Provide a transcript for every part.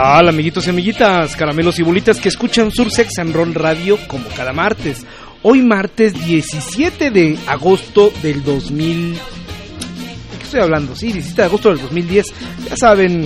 Hola amiguitos y amiguitas, caramelos y bolitas que escuchan Sursex and Roll Radio como cada martes. Hoy martes 17 de agosto del 2000... ¿Qué estoy hablando? Sí, 17 de agosto del 2010. Ya saben,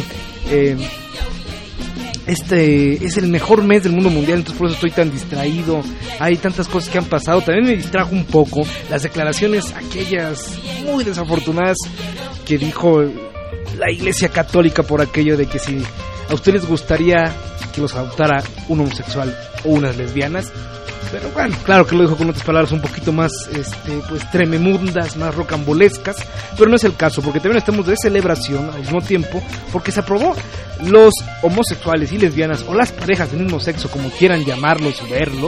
este es el mejor mes del mundo mundial, entonces por eso estoy tan distraído. Hay tantas cosas que han pasado. También me distrajo un poco las declaraciones aquellas muy desafortunadas que dijo la Iglesia Católica por aquello de que si a ustedes les gustaría que los adoptara un homosexual o unas lesbianas. Pero bueno, claro que lo dijo con otras palabras un poquito más pues trememundas, más rocambolescas, pero no es el caso, porque también estamos de celebración al mismo tiempo, porque se aprobó los homosexuales y lesbianas o las parejas del mismo sexo, como quieran llamarlos o verlos,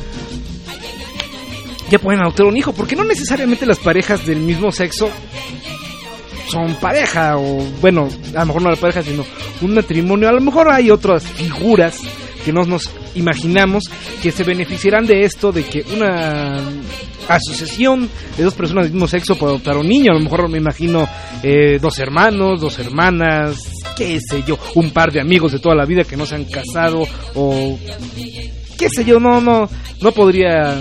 ya pueden adoptar un hijo, porque no necesariamente las parejas del mismo sexo son pareja, o bueno, a lo mejor no la pareja, sino un matrimonio. A lo mejor hay otras figuras que no nos imaginamos que se beneficiarán de esto, de que una asociación de dos personas del mismo sexo pueda adoptar un niño. A lo mejor me imagino dos hermanos, dos hermanas, qué sé yo, un par de amigos de toda la vida que no se han casado, o qué sé yo, no podría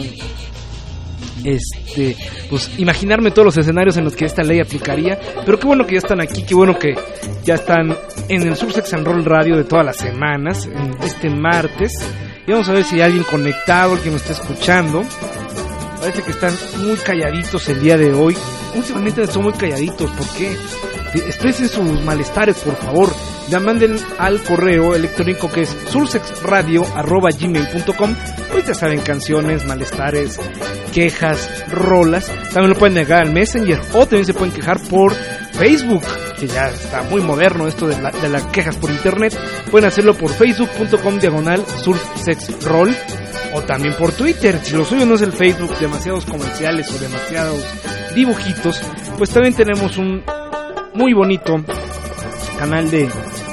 pues imaginarme todos los escenarios en los que esta ley aplicaría, pero qué bueno que ya están aquí, qué bueno que ya están en el Sursex and Roll Radio de todas las semanas, en este martes, y vamos a ver si hay alguien conectado, el que nos está escuchando. Parece que están muy calladitos el día de hoy. Últimamente están muy calladitos, ¿por qué? Expresen sus malestares, por favor. Ya manden al correo electrónico que es sursexradio@gmail.com. Ahorita saben, canciones, malestares, quejas, rolas. También lo pueden negar al Messenger, o también se pueden quejar por Facebook, que ya está muy moderno esto de las quejas por internet. Pueden hacerlo por facebook.com/sursexroll, o también por Twitter. Si lo suyo no es el Facebook, demasiados comerciales o demasiados dibujitos, pues también tenemos un muy bonito canal de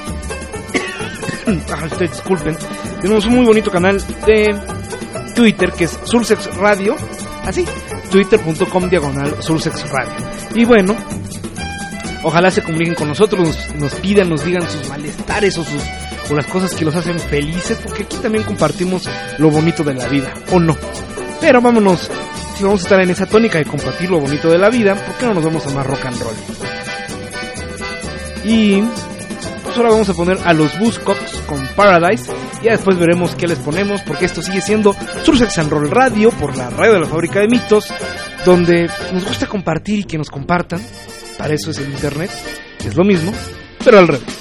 ustedes disculpen, tenemos un muy bonito canal de Twitter que es Sursex Radio, así, twitter.com/Sursex Radio. Y bueno, ojalá se comuniquen con nosotros, nos pidan, nos digan sus malestares o las cosas que los hacen felices, porque aquí también compartimos lo bonito de la vida, ¿o no? Pero vámonos, si vamos a estar en esa tónica de compartir lo bonito de la vida, ¿por qué no nos vamos a más rock and roll? Y pues ahora vamos a poner a los Buzzcocks con Paradise, y ya después veremos qué les ponemos, porque esto sigue siendo Sursex and Roll Radio por la radio de la Fábrica de Mitos, donde nos gusta compartir y que nos compartan. Para eso es el internet, que es lo mismo, pero al revés.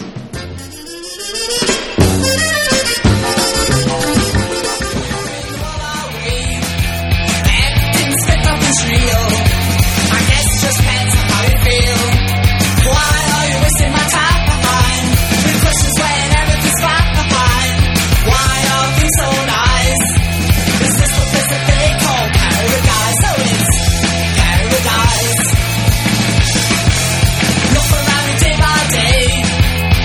Look around day by day.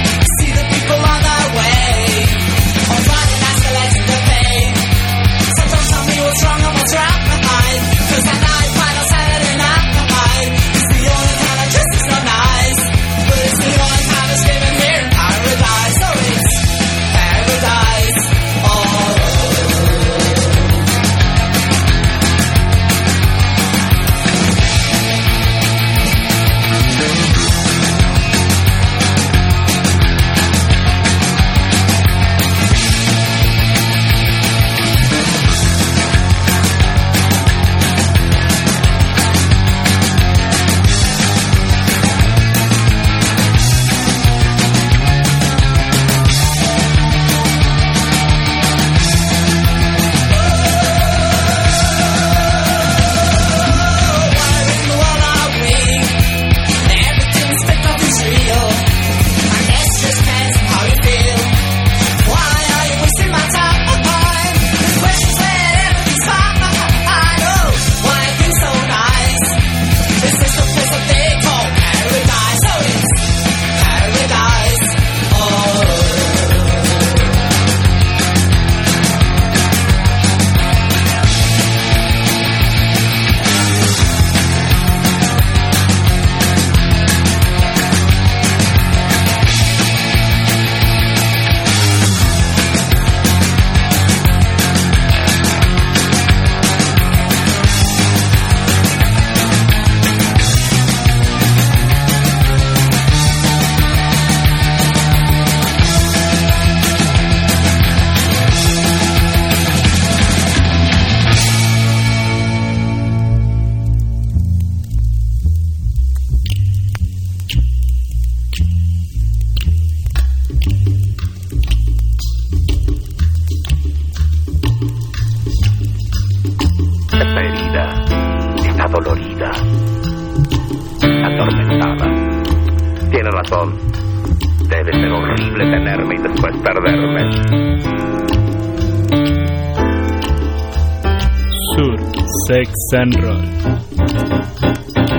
Tienes razón. Debe ser horrible tenerme y después perderme. Sur, Sex and Roll.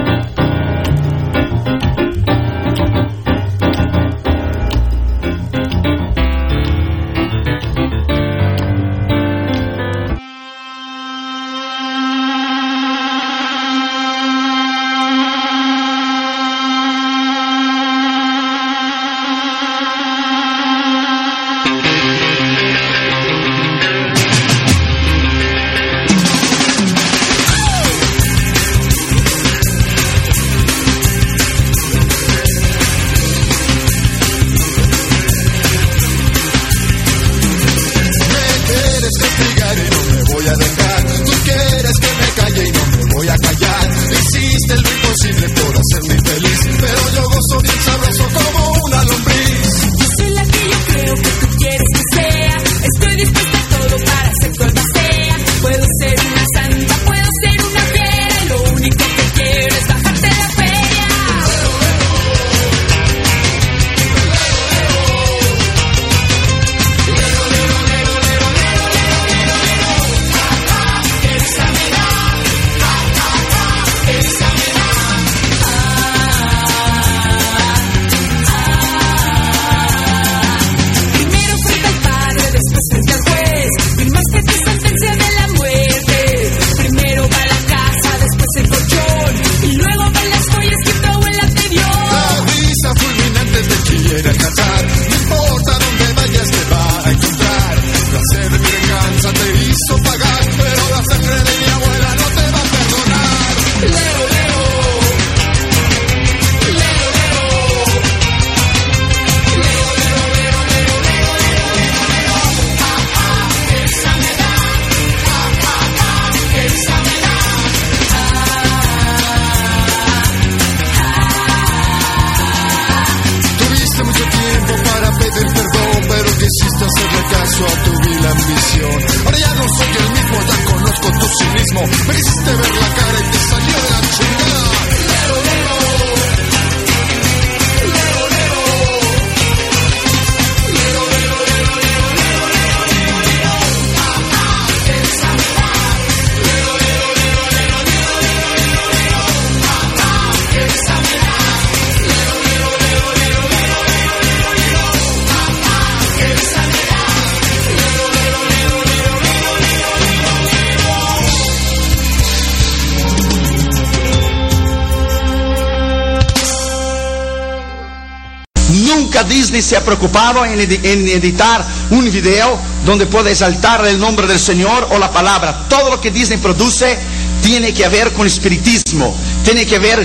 Disney se ha preocupado en editar un video donde puede exaltar el nombre del Señor o la palabra. Todo lo que Disney produce tiene que ver con espiritismo, tiene que ver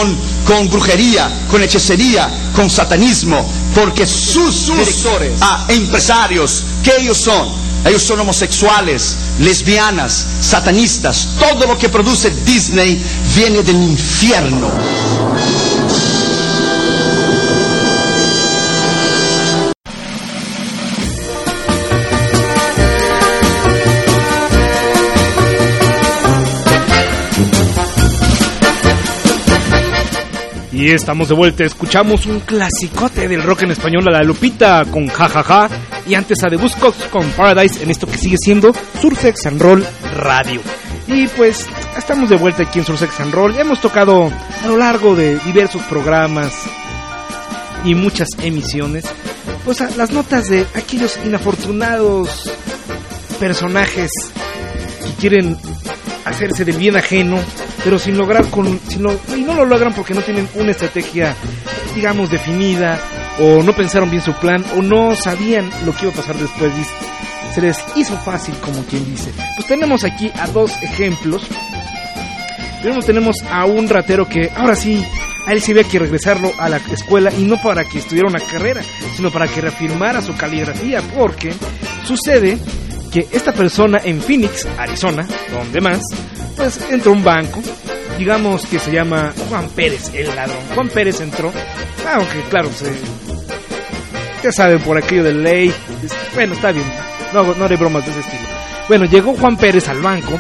con brujería, con hechicería, con satanismo, porque sus directores, empresarios, ¿qué ellos son? Ellos son homosexuales, lesbianas, satanistas. Todo lo que produce Disney viene del infierno. Y estamos de vuelta, escuchamos un clasicote del rock en español, a la Lupita con Jajaja, y antes a The Buzzcocks con Paradise, en esto que sigue siendo Sur Sex and Roll Radio. Y pues estamos de vuelta aquí en Sur Sex and Roll. Hemos tocado a lo largo de diversos programas y muchas emisiones pues a las notas de aquellos inafortunados personajes que quieren hacerse del bien ajeno, pero sin lograr y no lo logran porque no tienen una estrategia, digamos, definida, o no pensaron bien su plan, o no sabían lo que iba a pasar después y se les hizo fácil, como quien dice. Pues tenemos aquí a dos ejemplos. Primero tenemos a un ratero que ahora sí, a él sí había que regresarlo a la escuela, y no para que estudiara una carrera, sino para que reafirmara su caligrafía, porque sucede que esta persona en Phoenix, Arizona, donde más, pues entró a un banco, digamos que se llama Juan Pérez, el ladrón. Juan Pérez entró, aunque claro, ya saben, por aquello de ley, bueno, está bien, no haré bromas de ese estilo. Bueno, llegó Juan Pérez al banco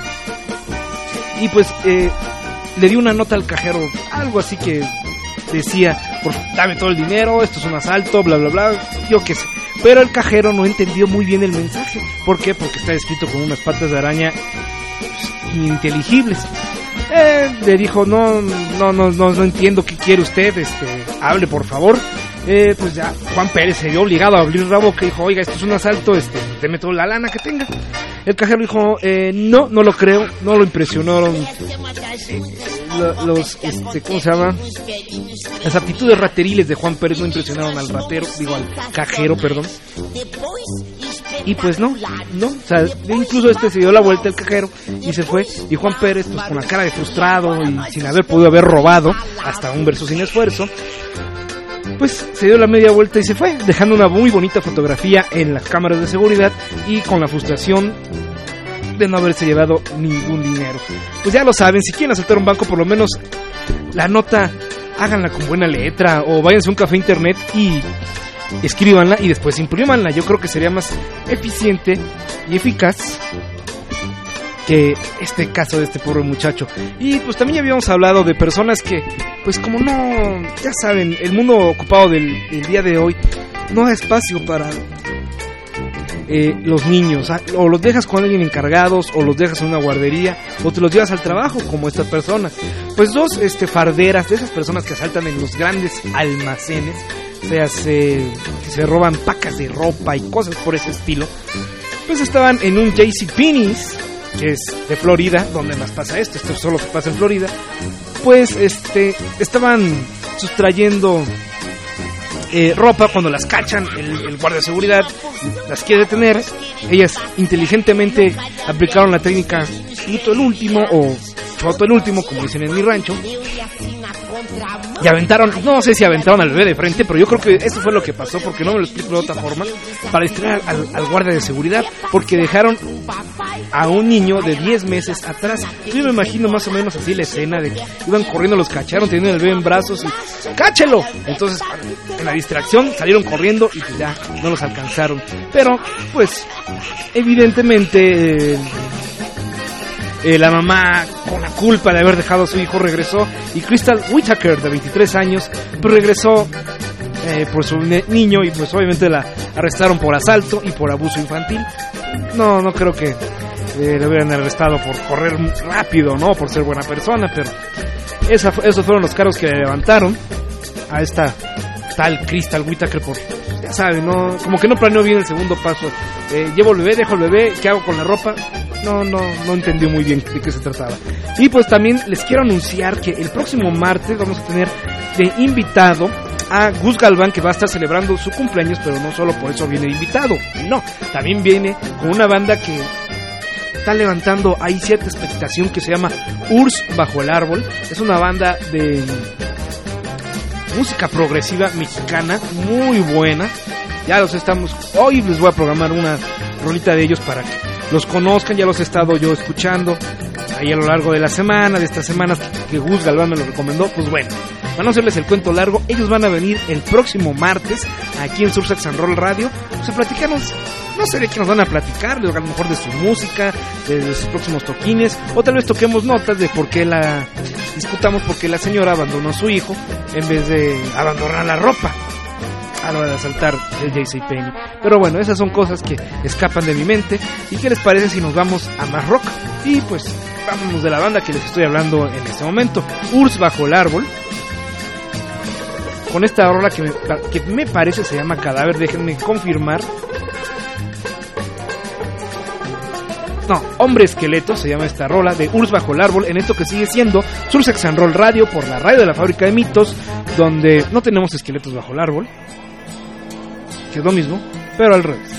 y pues le dio una nota al cajero, algo así que decía: dame todo el dinero, esto es un asalto, bla, bla, bla, yo qué sé. Pero el cajero no entendió muy bien el mensaje. ¿Por qué? Porque está escrito con unas patas de araña ininteligibles. Le dijo, no entiendo qué quiere usted, hable por favor. Pues ya Juan Pérez se vio obligado a abrir la boca y dijo, oiga, esto es un asalto, deme toda la lana que tenga. El cajero dijo, no lo creo, no lo impresionaron ¿cómo se llama? Las aptitudes rateriles de Juan Pérez no impresionaron al cajero, perdón. Y pues no, o sea, incluso se dio la vuelta el cajero y se fue, y Juan Pérez, pues con la cara de frustrado y sin haber podido haber robado, hasta un verso sin esfuerzo, pues se dio la media vuelta y se fue, dejando una muy bonita fotografía en las cámaras de seguridad y con la frustración de no haberse llevado ningún dinero. Pues ya lo saben, si quieren asaltar un banco, por lo menos la nota háganla con buena letra, o váyanse a un café internet y escríbanla y después imprímanla. Yo creo que sería más eficiente y eficaz que este caso de este pobre muchacho. Y pues también ya habíamos hablado de personas que, pues como no, ya saben, el mundo ocupado del día de hoy no da espacio para los niños, o los dejas con alguien encargados, o los dejas en una guardería, o te los llevas al trabajo como estas personas. Pues dos farderas de esas personas que asaltan en los grandes almacenes, o sea, que se roban pacas de ropa y cosas por ese estilo, pues estaban en un JCPenney's, que es de Florida, donde más pasa esto solo se pasa en Florida. Pues estaban sustrayendo ropa. Cuando las cachan, el guardia de seguridad las quiere detener. Ellas inteligentemente aplicaron la técnica puto el último, o choto el último, como dicen en mi rancho, y aventaron, no sé si aventaron al bebé de frente, pero yo creo que eso fue lo que pasó, porque no me lo explico de otra forma, para distraer al guardia de seguridad, porque dejaron a un niño de 10 meses atrás. Yo me imagino más o menos así la escena de que iban corriendo, los cacharon, teniendo el bebé en brazos y ¡cáchelo! Entonces, en la distracción salieron corriendo y pues ya no los alcanzaron. Pero, pues, evidentemente la mamá, con la culpa de haber dejado a su hijo, regresó, y Crystal Whitaker, de 23 años, pues regresó por su niño, y pues obviamente la arrestaron por asalto y por abuso infantil. No creo que le hubieran arrestado por correr rápido, no por ser buena persona, pero esos fueron los cargos que le levantaron a esta tal Crystal Whitaker por, ya saben, no, como que no planeó bien el segundo paso. Llevo el bebé, dejo el bebé, ¿qué hago con la ropa? No entendió muy bien de qué se trataba. Y pues también les quiero anunciar que el próximo martes vamos a tener de invitado a Gus Galván, que va a estar celebrando su cumpleaños, pero no solo por eso viene de invitado, no, también viene con una banda que está levantando ahí cierta expectación, que se llama Urs Bajo el Árbol. Es una banda de música progresiva mexicana muy buena. Ya hoy les voy a programar una rolita de ellos para que los conozcan. Ya los he estado yo escuchando ahí a lo largo de la semana, de estas semanas que Gus Galván me lo recomendó. Pues bueno, para no hacerles el cuento largo, ellos van a venir el próximo martes aquí en Sursex and Roll Radio, pues a platicarnos, no sé de qué nos van a platicar, a lo mejor de su música, de sus próximos toquines, o tal vez toquemos notas de discutamos por qué la señora abandonó a su hijo en vez de abandonar la ropa a la hora de asaltar el JCPenney. Pero bueno, esas son cosas que escapan de mi mente. ¿Y qué les parece si nos vamos a más rock? Y pues vámonos de la banda que les estoy hablando en este momento, Urs Bajo el Árbol, con esta rola que me parece se llama Cadáver. Déjenme confirmar. No, Hombre Esqueleto se llama esta rola de Urs Bajo el Árbol, en esto que sigue siendo Sursex and Roll Radio, por la radio de la Fábrica de Mitos, donde no tenemos esqueletos bajo el árbol, que es lo mismo, pero al revés.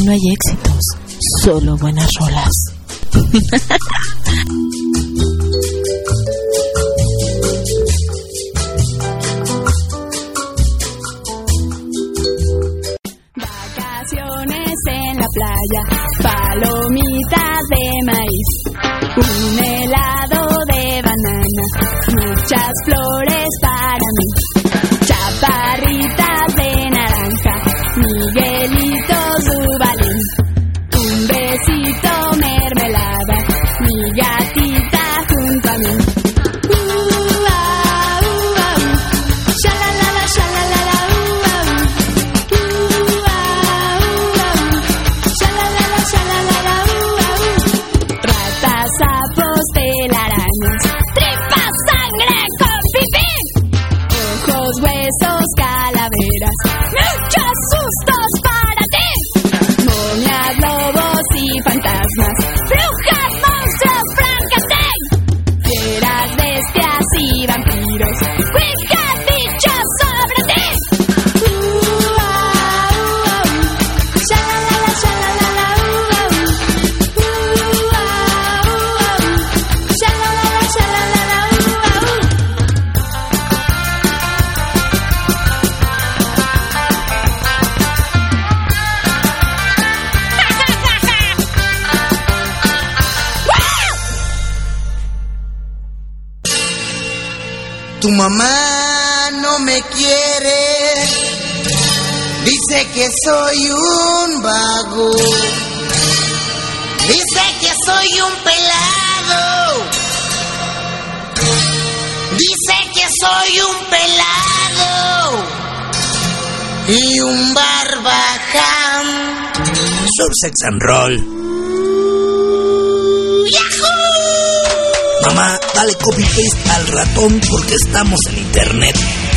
no hay éxitos, solo buenas rolas. Vacaciones en la playa, palomitas de maíz, un helado de banana, muchas flores para mí, chaparritas de naranja, Miguelito Duvalín, un besito mermelada, mi gatita junto a mí. Shalalala, shalalala, shalalala, shalalala, ratas, sapos, telarañas, tripas, sangre con pipí, ojos, huesos, calaveras, muchos sustos para ti, momias, lobos y fantasmas, brujas, monstruos, Frankenstein, fieras, bestias y vampiros, cuicas, bichos sobre ti. Shalalala, shalalala, shalalala, shalalala. Tu mamá no me quiere, dice que soy un vago, dice que soy un pelado, dice que soy un pelado y un barbaján. Sursex and Roll. ¡Yahoo! Mamá, dale copy-paste al ratón porque estamos en internet.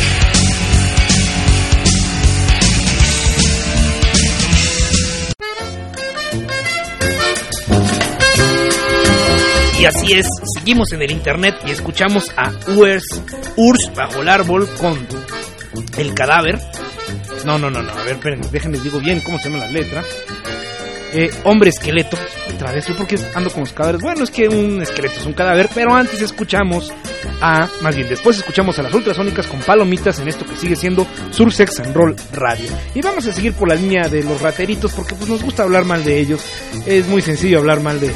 Y así es, seguimos en el internet y escuchamos a Urs bajo el árbol con El Cadáver. No, a ver, espérenme, déjenme digo bien cómo se llaman las letras. Hombre Esqueleto, otra vez, yo porque ando con los cadáveres. Bueno, es que un esqueleto es un cadáver, pero antes después escuchamos a las Ultrasónicas con Palomitas en esto que sigue siendo Sursex and Roll Radio. Y vamos a seguir por la línea de los rateritos porque pues nos gusta hablar mal de ellos. Es muy sencillo hablar mal de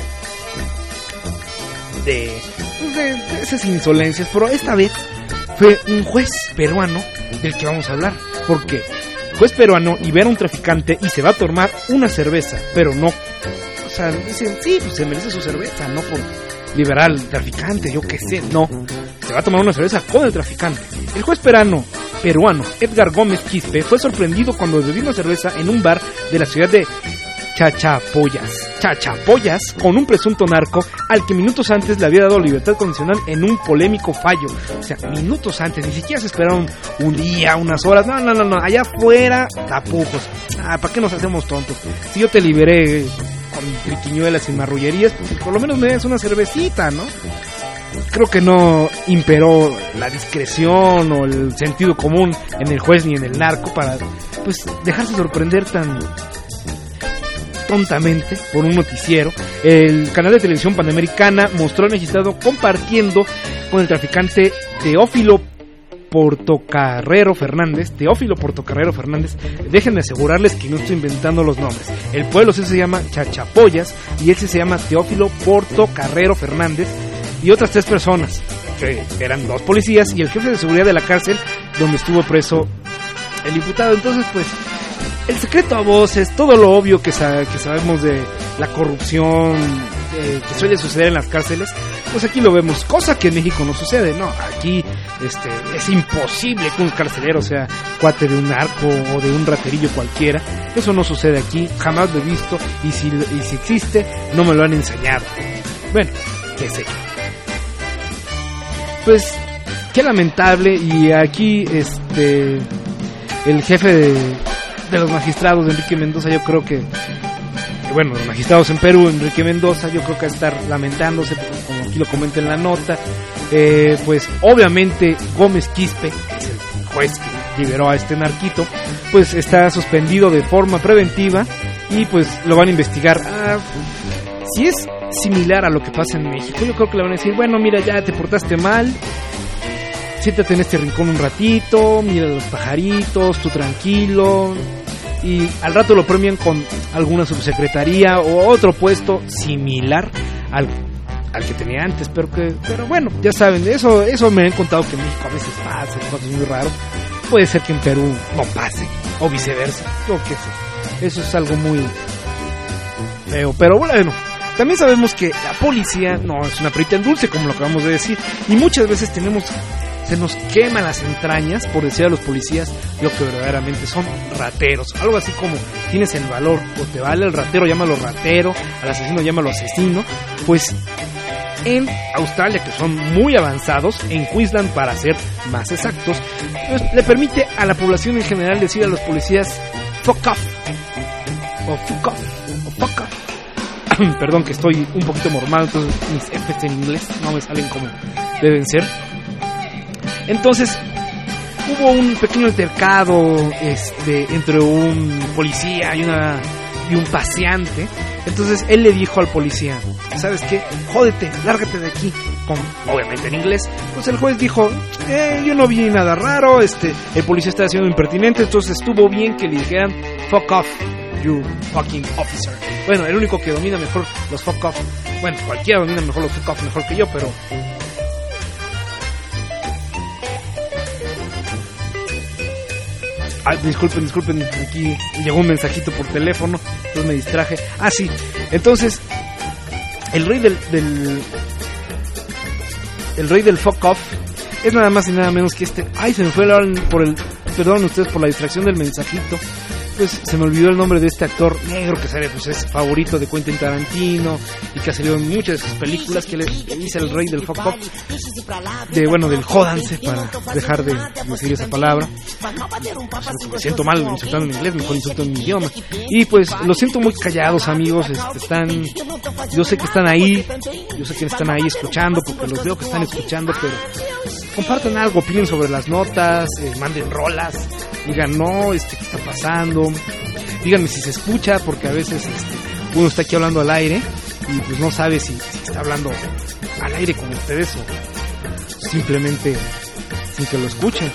esas insolencias, pero esta vez fue un juez peruano del que vamos a hablar, porque juez peruano libera a un traficante y se va a tomar una cerveza, pero no, o sea, dicen, sí, pues se merece su cerveza, no por liberar al traficante, yo qué sé, no, se va a tomar una cerveza con el traficante. El juez peruano Edgar Gómez Quispe fue sorprendido cuando bebió una cerveza en un bar de la ciudad de Chachapoyas con un presunto narco al que minutos antes le había dado libertad condicional en un polémico fallo. O sea, minutos antes, ni siquiera se esperaron un día, unas horas, no, allá afuera, tapujos. ¿Para qué nos hacemos tontos? Si yo te liberé con triquiñuelas y marrullerías, pues por lo menos me des una cervecita, ¿no? Creo que no imperó la discreción o el sentido común en el juez ni en el narco para, pues, dejarse sorprender tan tontamente por un noticiero. El canal de televisión Panamericana mostró al magistrado compartiendo con el traficante Teófilo Portocarrero Fernández. Déjenme asegurarles que no estoy inventando los nombres. El pueblo se llama Chachapoyas y él se llama Teófilo Portocarrero Fernández y otras 3 personas, que eran 2 policías y el jefe de seguridad de la cárcel donde estuvo preso el imputado. Entonces, pues, el secreto a voces, todo lo obvio que sabemos de la corrupción que suele suceder en las cárceles, pues aquí lo vemos, cosa que en México no sucede, ¿no? Aquí es imposible que un carcelero sea cuate de un narco o de un raterillo cualquiera. Eso no sucede aquí, jamás lo he visto, y si existe, no me lo han enseñado. Bueno, qué sé yo. Pues, qué lamentable, y aquí el jefe de los magistrados, Enrique Mendoza, yo creo que bueno, los magistrados en Perú, Enrique Mendoza, yo creo que va a estar lamentándose, como aquí lo comenta en la nota. Pues obviamente Gómez Quispe, que es el juez que liberó a este narquito, pues está suspendido de forma preventiva y pues lo van a investigar. Si es similar a lo que pasa en México, yo creo que le van a decir, bueno, mira, ya te portaste mal, siéntate en este rincón un ratito, mira los pajaritos, tú tranquilo, y al rato lo premian con alguna subsecretaría o otro puesto similar al que tenía antes, pero bueno, ya saben, eso me han contado que en México a veces pasa, cosas muy raro. Puede ser que en Perú no pase, o viceversa, yo qué sé, eso es algo muy feo, pero bueno, también sabemos que la policía no es una perita en dulce, como lo acabamos de decir, y muchas veces se nos queman las entrañas por decir a los policías lo que verdaderamente son rateros. Algo así como tienes el valor o te vale el ratero, llámalo ratero, al asesino llámalo asesino. Pues en Australia, que son muy avanzados, en Queensland para ser más exactos, pues le permite a la población en general decir a los policías fuck off o fuck off o fuck off. Perdón que estoy un poquito mormado, entonces mis F's en inglés no me salen como deben ser. Entonces hubo un pequeño altercado entre un policía y un paseante. Entonces él le dijo al policía, ¿sabes qué? Jódete, lárgate de aquí. Obviamente en inglés. Pues el juez dijo, yo no vi nada raro, el policía estaba siendo impertinente, entonces estuvo bien que le dijeran fuck off, you fucking officer. Bueno, el único que domina mejor los fuck off, bueno, cualquiera domina mejor los fuck off mejor que yo, pero disculpen, aquí llegó un mensajito por teléfono, entonces me distraje. Sí, entonces el rey del fuck off es nada más y nada menos que se me fue perdón ustedes por la distracción del mensajito, pues se me olvidó el nombre de este actor negro que sale, pues es favorito de Quentin Tarantino y que ha salido en muchas de sus películas, que le dice el rey del fuck off, del jódanse, para dejar de decir esa palabra. Me siento mal insultando en inglés, mejor insulto en mi idioma. Y pues los siento muy callados, amigos. Yo sé que están ahí escuchando, porque los veo que están escuchando, pero compartan algo, opinen sobre las notas, manden rolas, digan no, ¿qué está pasando? Díganme si se escucha, porque a veces uno está aquí hablando al aire y pues no sabe si está hablando al aire con ustedes o simplemente sin que lo escuchen.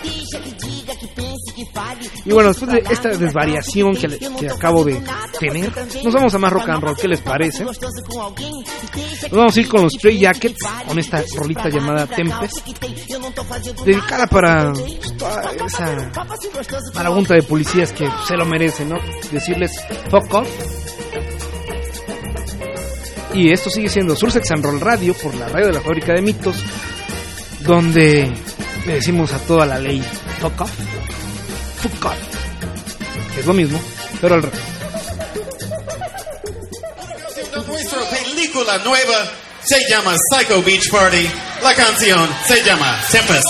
Y bueno, después de esta desvariación que acabo de tener, nos vamos a más rock and roll. ¿Qué les parece? Nos vamos a ir con los Stray Jackets, con esta rolita llamada Tempest, dedicada para toda esa marabunta de policías que se lo merecen, ¿no? Decirles fuck off. Y esto sigue siendo Sursex and Roll Radio, por la radio de la Fábrica de Mitos, donde le decimos a toda la ley fuck off, fuck off, que es lo mismo, pero al revés. Nuestra película nueva se llama Psycho Beach Party. La canción se llama Tempest.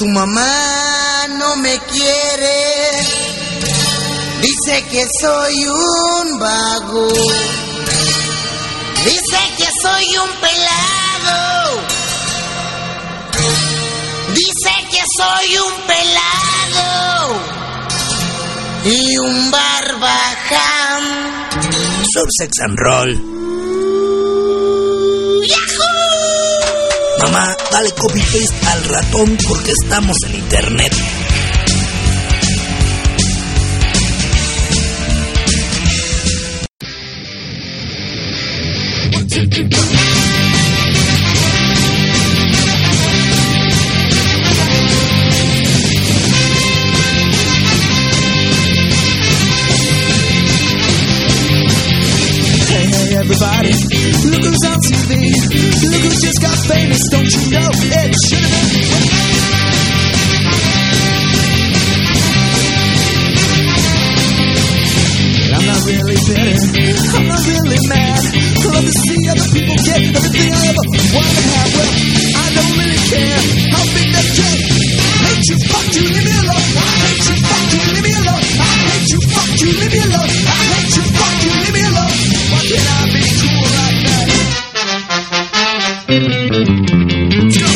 tu mamá no me quiere, dice que soy un vago, dice que soy un pelado, dice que soy un pelado y un barbaján. Sursex and Roll. ¡Yahoo! Mamá, dale copy-paste al ratón porque estamos en internet. Everybody, look who's on TV. Look who just got famous. Don't you know it should have been? I'm not really bitter. I'm not really mad. I love to see other people get everything I ever wanted to have. Well, I don't really care how big that get. Hate you, fuck you, leave me alone. I hate you, fuck you, leave me alone. I hate you, fuck you, leave me alone. I hate you, fuck you, leave me alone. Why can't I be cool like that? Let's go.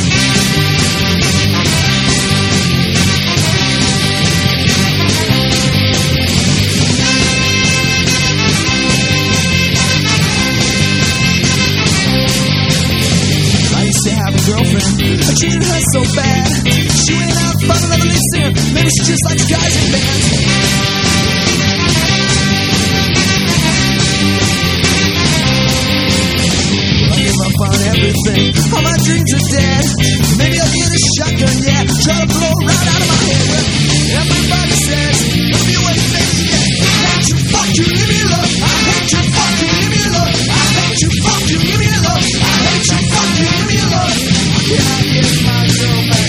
I used to have a girlfriend, I treated her so bad. She went out and found another lead singer. Maybe she just likes guys in bands. On everything, all my dreams are dead. Maybe I'll get a shotgun, yeah, try to blow right out of my head. Everybody says, don't be away, baby, yeah. I hate you, fuck you, leave me alone. I hate you, fuck you, leave me alone. I hate you, fuck you, leave me alone. I hate you, fuck you, leave me alone. Why can't I get my girl back?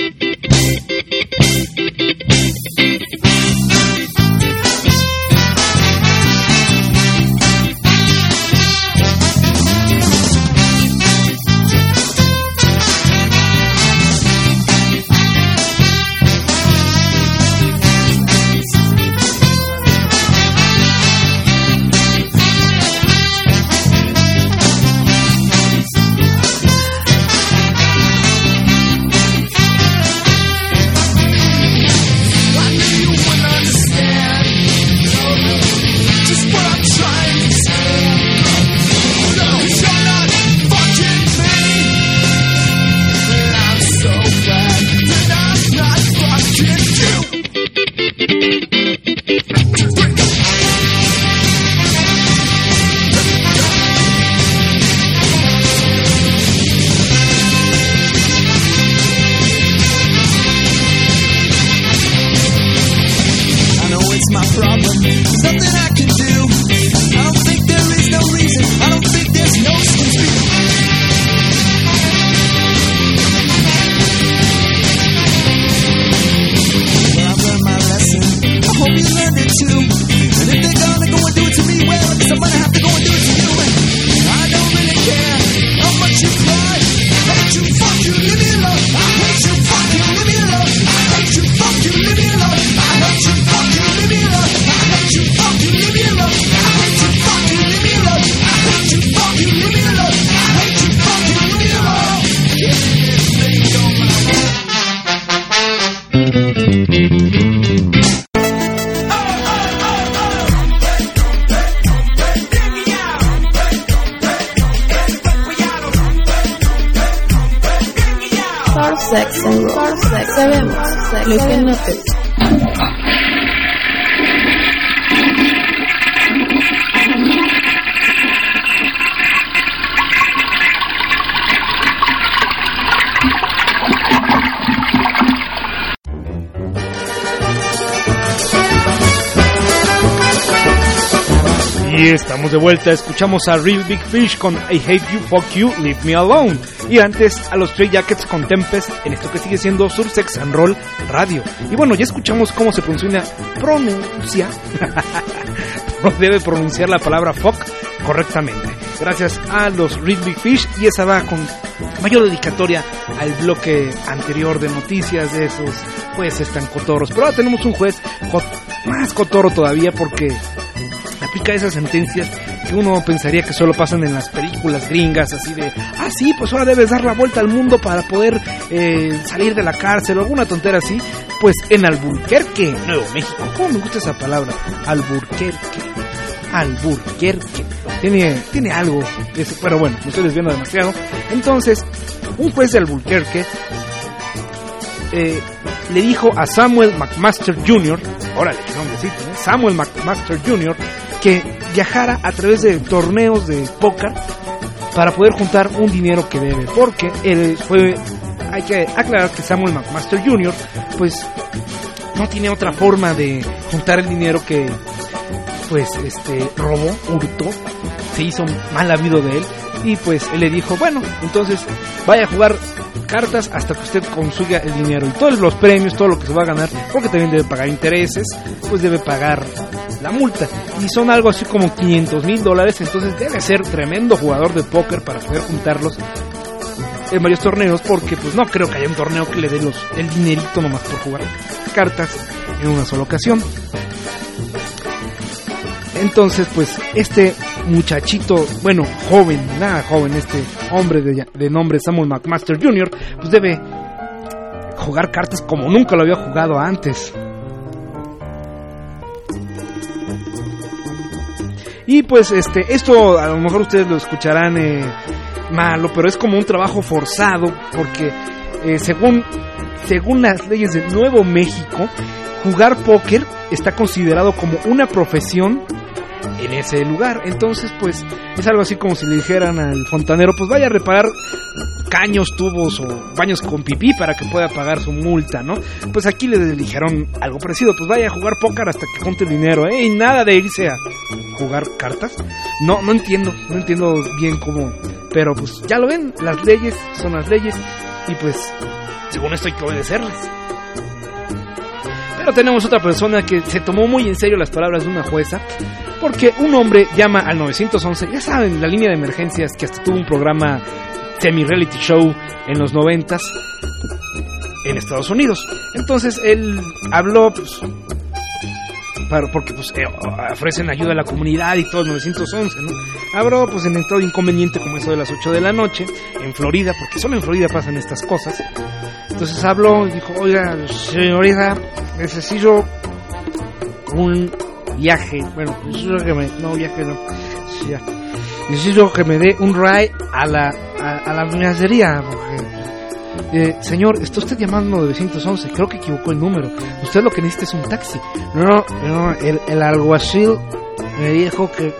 Sursex and Roll. Sabemos lo que no te gusta. Y estamos de vuelta, escuchamos a Real Big Fish con I Hate You, Fuck You, Leave Me Alone. Y antes a los Stray Jackets con Tempest en esto que sigue siendo Sursex and Roll Radio. Y bueno, ya escuchamos cómo se pronuncia debe pronunciar la palabra fuck correctamente. gracias a los Real Big Fish, y esa va con mayor dedicatoria al bloque anterior de noticias de esos jueces tan cotorros. Pero ahora tenemos un juez más cotorro todavía, porque aplica esas sentencias que uno pensaría que solo pasan en las películas gringas, así de, sí, pues ahora debes dar la vuelta al mundo para poder salir de la cárcel o alguna tontera así. Pues en Albuquerque, Nuevo México, ¿cómo me gusta esa palabra? Albuquerque. Tiene algo, pero bueno, me estoy desviando demasiado. Entonces, un juez de Albuquerque le dijo a Samuel McMaster Jr., órale, qué nombrecito, ¿eh? Samuel McMaster Jr., que viajara a través de torneos de póker para poder juntar un dinero que debe, porque hay que aclarar que Samuel McMaster Jr. pues no tiene otra forma de juntar el dinero que pues robó, hurtó, se hizo mal habido de él, y pues él le dijo, bueno, entonces vaya a jugar cartas hasta que usted consiga el dinero, y todos los premios, todo lo que se va a ganar, porque también debe pagar intereses, pues debe pagar la multa, y son algo así como $500,000, entonces debe ser tremendo jugador de póker para poder juntarlos en varios torneos, porque pues no creo que haya un torneo que le dé el dinerito nomás por jugar cartas en una sola ocasión. Entonces pues este muchachito, bueno, nada joven, este hombre de nombre Samuel McMaster Jr., pues debe jugar cartas como nunca lo había jugado antes. Y pues esto a lo mejor ustedes lo escucharán malo, pero es como un trabajo forzado, porque según las leyes de Nuevo México, jugar póker está considerado como una profesión en ese lugar. Entonces pues es algo así como si le dijeran al fontanero, pues vaya a reparar caños, tubos o baños con pipí para que pueda pagar su multa, ¿no? Pues aquí le dijeron algo parecido, pues vaya a jugar póker hasta que junte dinero, y nada de irse a jugar cartas. No entiendo bien cómo, pero pues ya lo ven, las leyes son las leyes, y pues según esto hay que obedecerlas. Pero tenemos otra persona que se tomó muy en serio las palabras de una jueza, porque un hombre llama al 911, ya saben, la línea de emergencias que hasta tuvo un programa semi-reality show en los 90s en Estados Unidos. Entonces él habló, pues, porque pues ofrecen ayuda a la comunidad y todo el 911, ¿no? Habló pues en estado inconveniente como eso de las 8 de la noche en Florida, porque solo en Florida pasan estas cosas. Entonces habló y dijo, oiga, señorita, necesito un viaje, bueno, necesito que me dé un ride a la menacería, porque señor, está usted llamando 911, creo que equivocó el número, usted lo que necesita es un taxi. No, el alguacil me dijo que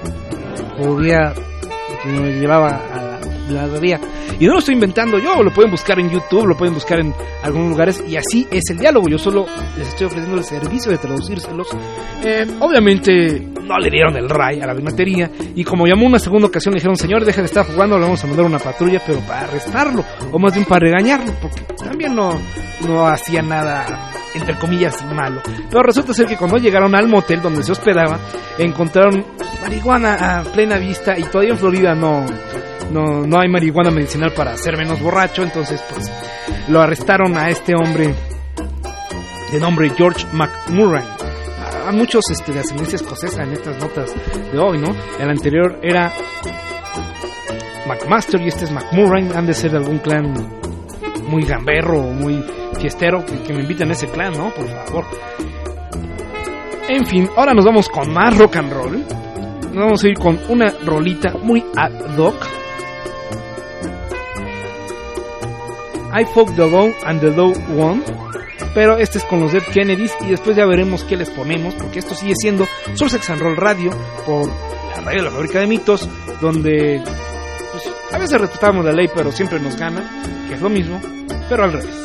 me llevaba a la menacería. Y no lo estoy inventando yo, lo pueden buscar en YouTube, lo pueden buscar en algunos lugares, y así es el diálogo. Yo solo les estoy ofreciendo el servicio de traducírselos. Obviamente no le dieron el ray a la bimatería, y como llamó una segunda ocasión le dijeron, señor, deje de estar jugando, le vamos a mandar una patrulla, pero para arrestarlo, o más bien para regañarlo, porque también no hacía nada, entre comillas, malo. Pero resulta ser que cuando llegaron al motel donde se hospedaba, encontraron marihuana a plena vista, y todavía en Florida no hay marihuana medicinal para ser menos borracho. Entonces pues lo arrestaron a este hombre de nombre George McMurray. A muchos de ascendencia escocesa en estas notas de hoy, ¿no? El anterior era McMaster y este es McMurray. Han de ser de algún clan muy gamberro o muy fiestero, que me inviten a ese clan, ¿no? Por favor. En fin, ahora nos vamos con más rock and roll. Nos vamos a ir con una rolita muy ad hoc. I Fucked the Low and the Low One. Pero este es con los Dead Kennedys, y después ya veremos qué les ponemos, porque esto sigue siendo Soul Sex and Roll Radio, por la radio de la Fábrica de Mitos, donde pues, a veces respetamos la ley, pero siempre nos gana, que es lo mismo, pero al revés.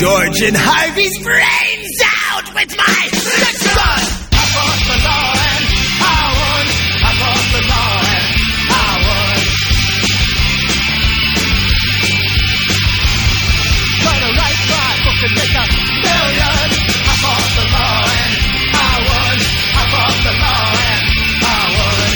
Georgian Harvey's brains out with my next gun. I fought the law and I won. I fought the law and I won. Try to write my book and make $1 million. I fought the law and I won. I fought the law and I won.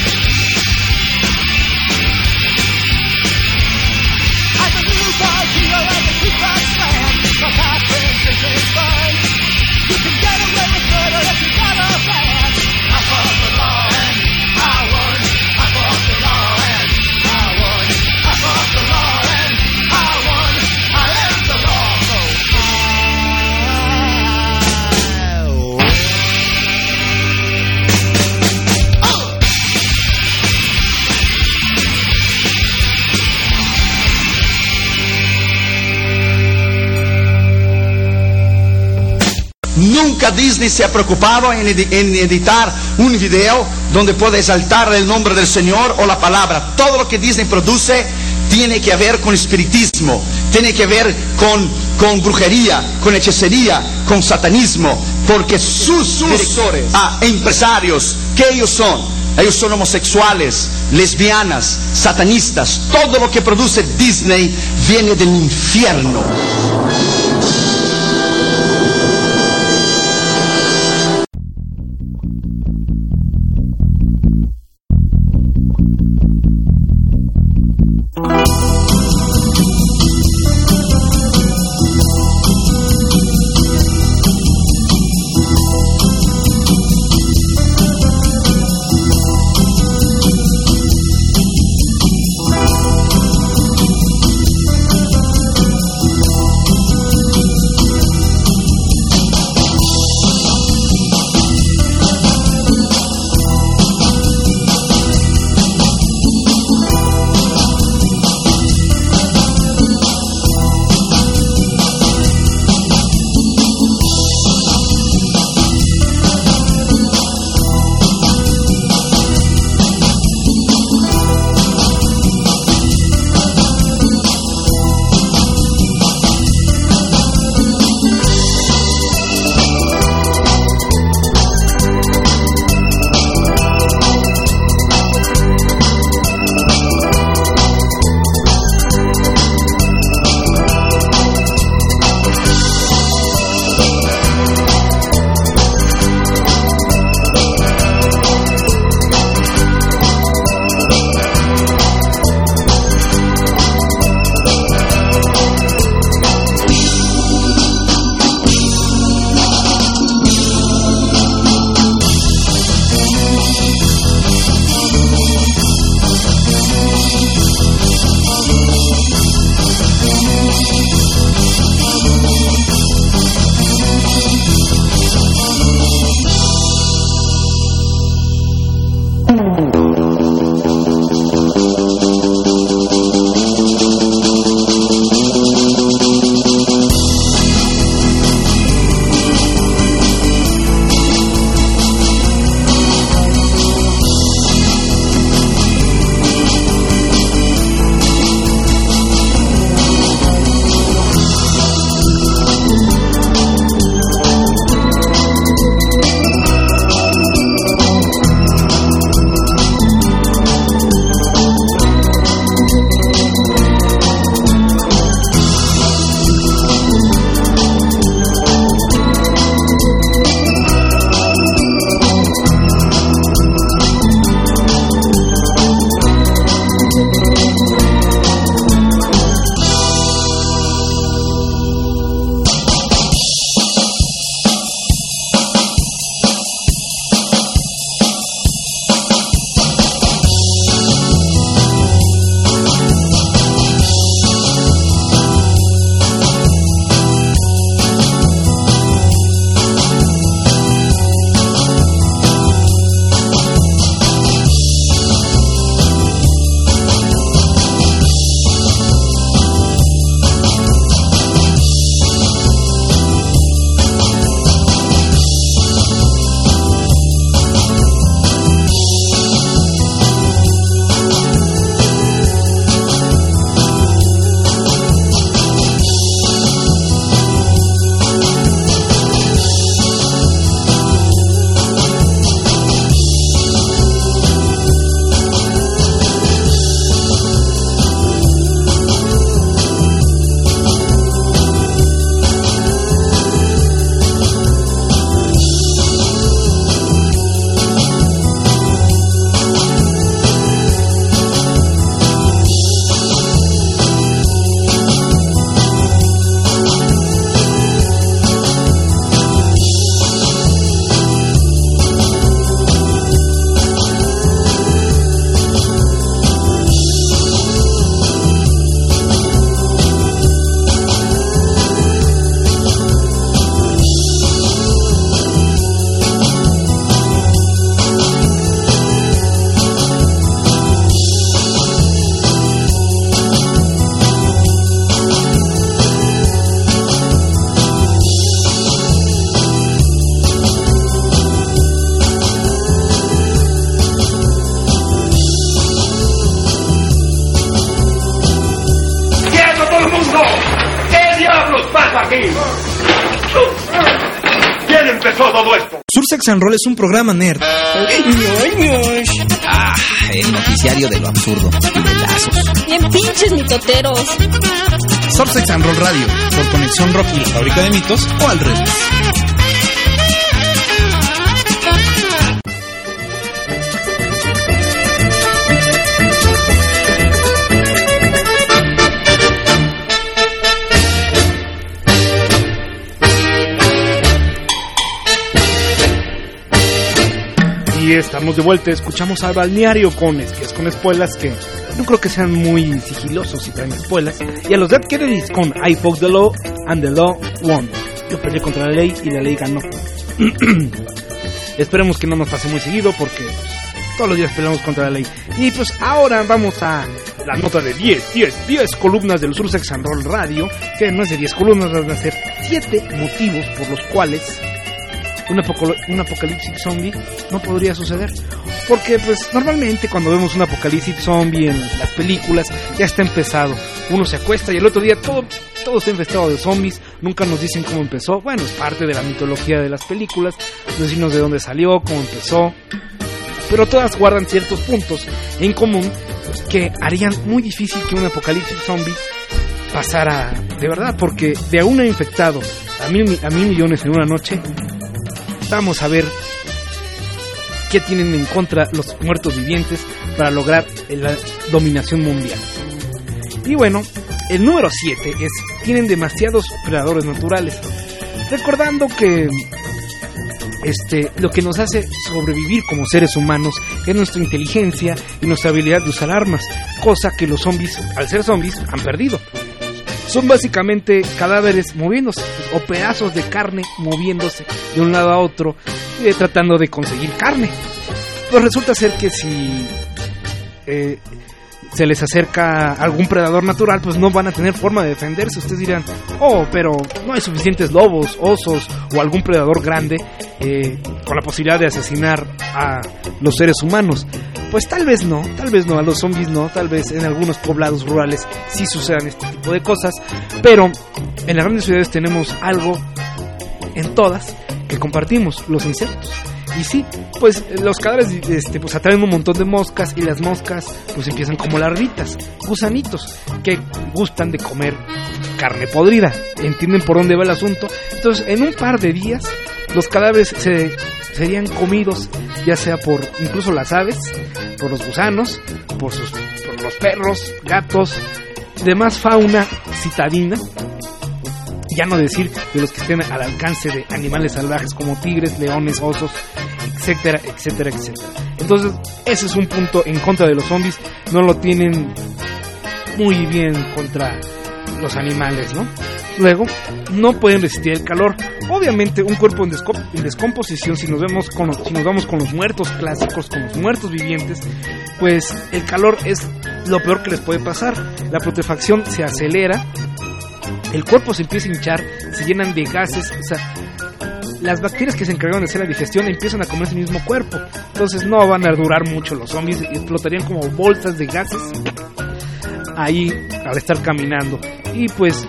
I'm a new dog hero of the Ku-Klux Klan. My past friends is fun. You can get away with murder if you got a plan. I fought the law and I won. I fought the law and I won. I fought the law and I won. I am the law, so Nunca Disney se ha preocupado en editar un video donde puede exaltar el nombre del Señor o la palabra. Todo lo que Disney produce tiene que ver con espiritismo, tiene que ver con brujería, con hechicería, con satanismo, porque sus directores, empresarios, ¿qué ellos son? Ellos son homosexuales, lesbianas, satanistas. Todo lo que produce Disney viene del infierno. Sex and Roll es un programa nerd. El noticiario de lo absurdo y de lazos. Bien pinches mitoteros. Surf Sex and Roll Radio, por Conexión Rock y la Fábrica de Mitos, o al revés. Y estamos de vuelta, escuchamos al Balneario con Espías con Espuelas, que no creo que sean muy sigilosos y traen espuelas, y a los Dead Kennedys con I Fought the Law and the Law Won. Yo peleé contra la ley y la ley ganó. Esperemos que no nos pase muy seguido, porque todos los días peleamos contra la ley. Y pues ahora vamos a la nota de 10 columnas del Sur Sex and Roll Radio, que no es de 10 columnas, van a ser 7 motivos por los cuales un apocalipsis zombie no podría suceder. Porque pues normalmente cuando vemos un apocalipsis zombie en las películas ya está empezado. Uno se acuesta y el otro día todo está infestado de zombies. Nunca nos dicen cómo empezó. Bueno, es parte de la mitología de las películas, decirnos de dónde salió, cómo empezó. Pero todas guardan ciertos puntos en común que harían muy difícil que un apocalipsis zombie pasara de verdad. Porque de a uno infectado a mil millones en una noche, vamos a ver qué tienen en contra los muertos vivientes para lograr la dominación mundial. Y bueno, el número 7 es: tienen demasiados predadores naturales. Recordando que lo que nos hace sobrevivir como seres humanos es nuestra inteligencia y nuestra habilidad de usar armas, cosa que los zombies, al ser zombies, han perdido. Son básicamente cadáveres moviéndose, o pedazos de carne moviéndose de un lado a otro, tratando de conseguir carne. Pues resulta ser que si se les acerca algún predador natural, pues no van a tener forma de defenderse. Ustedes dirán, pero no hay suficientes lobos, osos o algún predador grande con la posibilidad de asesinar a los seres humanos. Pues tal vez no, a los zombies no, tal vez en algunos poblados rurales sí sucedan este tipo de cosas, pero en las grandes ciudades tenemos algo en todas que compartimos: los insectos. Y sí, pues los cadáveres pues atraen un montón de moscas, y las moscas pues empiezan como larvitas, gusanitos que gustan de comer carne podrida. ¿Entienden por dónde va el asunto? Entonces, en un par de días los cadáveres serían comidos, ya sea por incluso las aves, por los gusanos, por los perros, gatos, demás fauna citadina. Ya no decir de los que estén al alcance de animales salvajes como tigres, leones, osos, etcétera, etcétera, etcétera. Entonces, ese es un punto en contra de los zombies. No lo tienen muy bien contra los animales, ¿no? Luego, no pueden resistir el calor. Obviamente, un cuerpo en descomposición, si nos vamos con los muertos clásicos, con los muertos vivientes, pues el calor es lo peor que les puede pasar. La putrefacción se acelera, el cuerpo se empieza a hinchar, se llenan de gases, o sea, las bacterias que se encargan de hacer la digestión empiezan a comerse el mismo cuerpo. Entonces no van a durar mucho los zombies, explotarían como bolsas de gases ahí al estar caminando. Y pues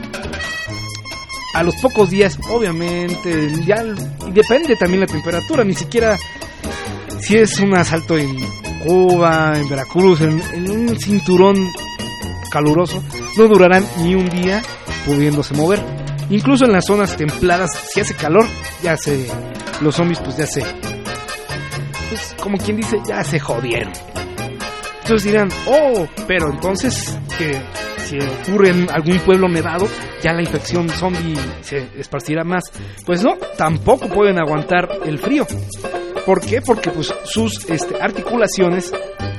a los pocos días, obviamente, ya depende también la temperatura, ni siquiera si es un asalto en Cuba, en Veracruz, en un cinturón caluroso, no durarán ni un día pudiéndose mover. Incluso en las zonas templadas, si hace calor, los zombies pues pues como quien dice, ya se jodieron. Entonces dirán, pero entonces que si ocurre en algún pueblo nevado, ya la infección zombie se esparcirá más. Pues no, tampoco pueden aguantar el frío. ¿Por qué? Porque pues sus articulaciones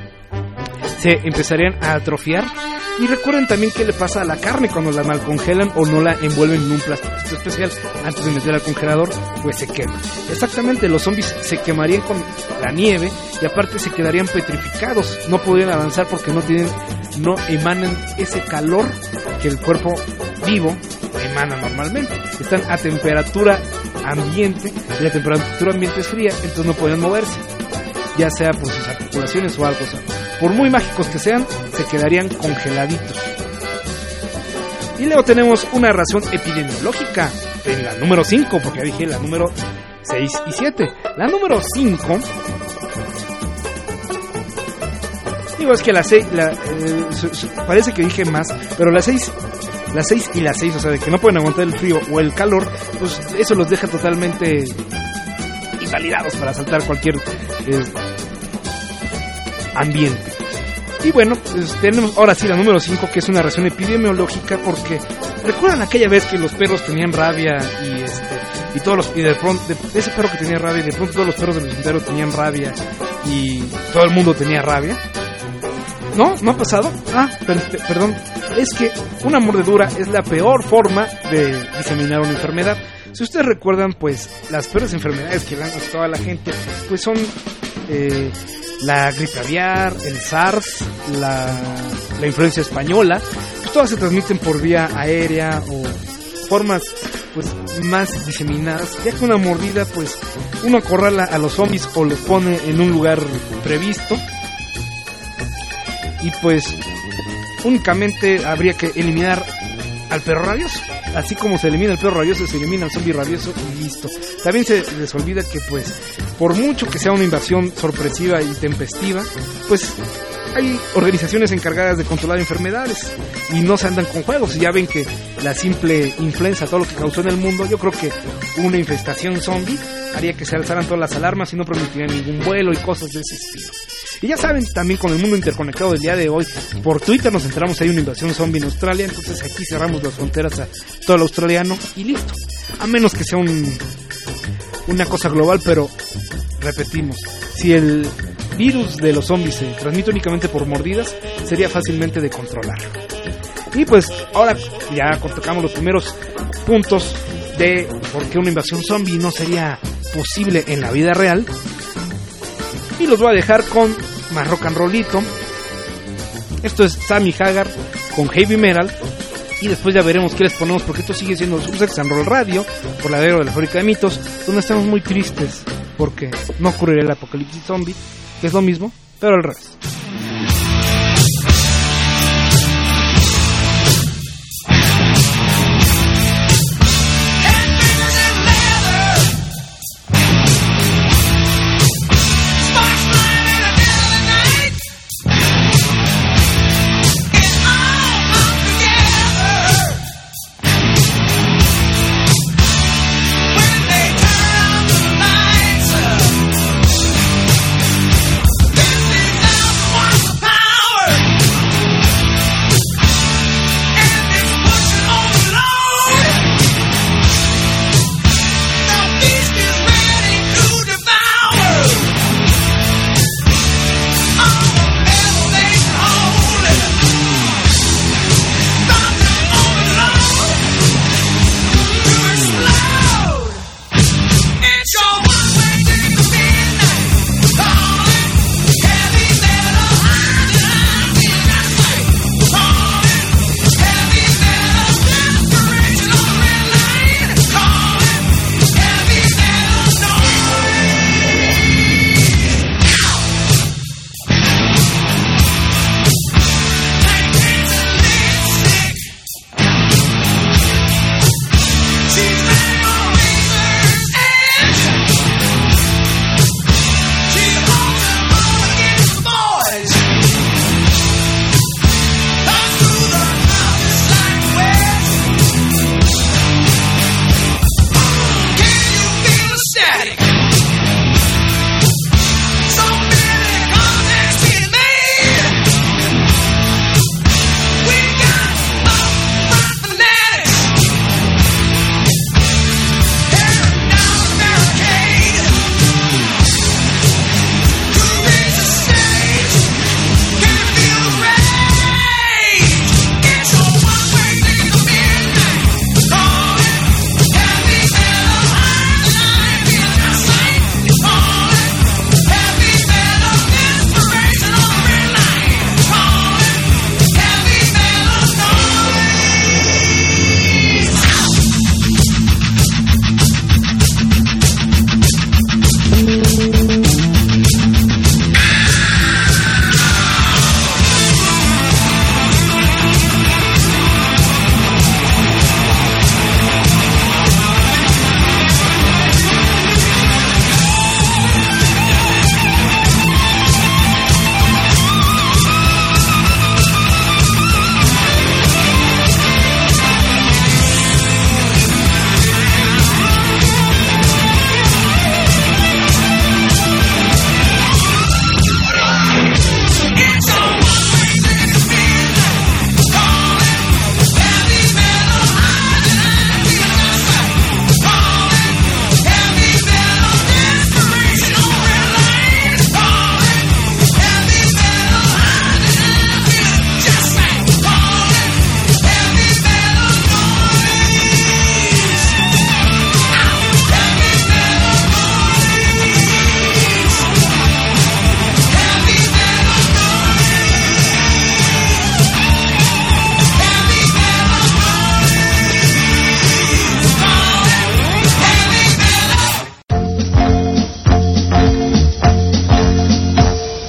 se empezarían a atrofiar. Y recuerden también qué le pasa a la carne cuando la malcongelan o no la envuelven en un plástico especial antes de meter al congelador, pues se quema. Exactamente, los zombies se quemarían con la nieve y aparte se quedarían petrificados, no podrían avanzar porque no emanan ese calor que el cuerpo vivo emana normalmente. Están a temperatura ambiente y la temperatura ambiente es fría, entonces no pueden moverse, ya sea por sus articulaciones o algo así. Por muy mágicos que sean, se quedarían congeladitos. Y luego tenemos una razón epidemiológica en la número 5, porque ya dije la número 6 y 7. La número 5... Digo, es que la 6... parece que dije más, pero la 6 y la 6, o sea, de que no pueden aguantar el frío o el calor, pues eso los deja totalmente invalidados para saltar cualquier ambiente. Y bueno, pues tenemos ahora sí la número 5, que es una razón epidemiológica, porque recuerdan aquella vez que los perros tenían rabia y todos de pronto ese perro que tenía rabia y de pronto todos los perros del vecindario tenían rabia y todo el mundo tenía rabia. ¿No? ¿No ha pasado? Perdón. Es que una mordedura es la peor forma de diseminar una enfermedad. Si ustedes recuerdan, pues las peores enfermedades que le han afectado a la gente, pues son la gripe aviar, el SARS, la influenza española. Pues todas se transmiten por vía aérea o formas pues más diseminadas, ya que una mordida, pues uno acorrala a los zombies o los pone en un lugar previsto. Y pues únicamente habría que eliminar al perro rabioso. Así como se elimina el perro rabioso, se elimina el zombie rabioso y listo. También se les olvida que pues por mucho que sea una invasión sorpresiva y tempestiva, pues hay organizaciones encargadas de controlar enfermedades y no se andan con juegos. Y ya ven que la simple influenza, todo lo que causó en el mundo, yo creo que una infestación zombie haría que se alzaran todas las alarmas y no permitiría ningún vuelo y cosas de ese estilo. Y ya saben, también con el mundo interconectado del día de hoy, por Twitter nos enteramos que hay una invasión zombie en Australia, entonces aquí cerramos las fronteras a todo el australiano y listo. A menos que sea una cosa global, pero repetimos, si el virus de los zombies se transmite únicamente por mordidas, sería fácilmente de controlar. Y pues ahora ya tocamos los primeros puntos de por qué una invasión zombie no sería posible en la vida real. Y los voy a dejar con más rock and rollito. Esto es Sammy Hagar con Heavy Metal. Y después ya veremos qué les ponemos, porque esto sigue siendo Sex and Roll Radio, por la de la Fábrica de Mitos, donde estamos muy tristes porque no ocurrirá el apocalipsis zombie, que es lo mismo, pero al revés. One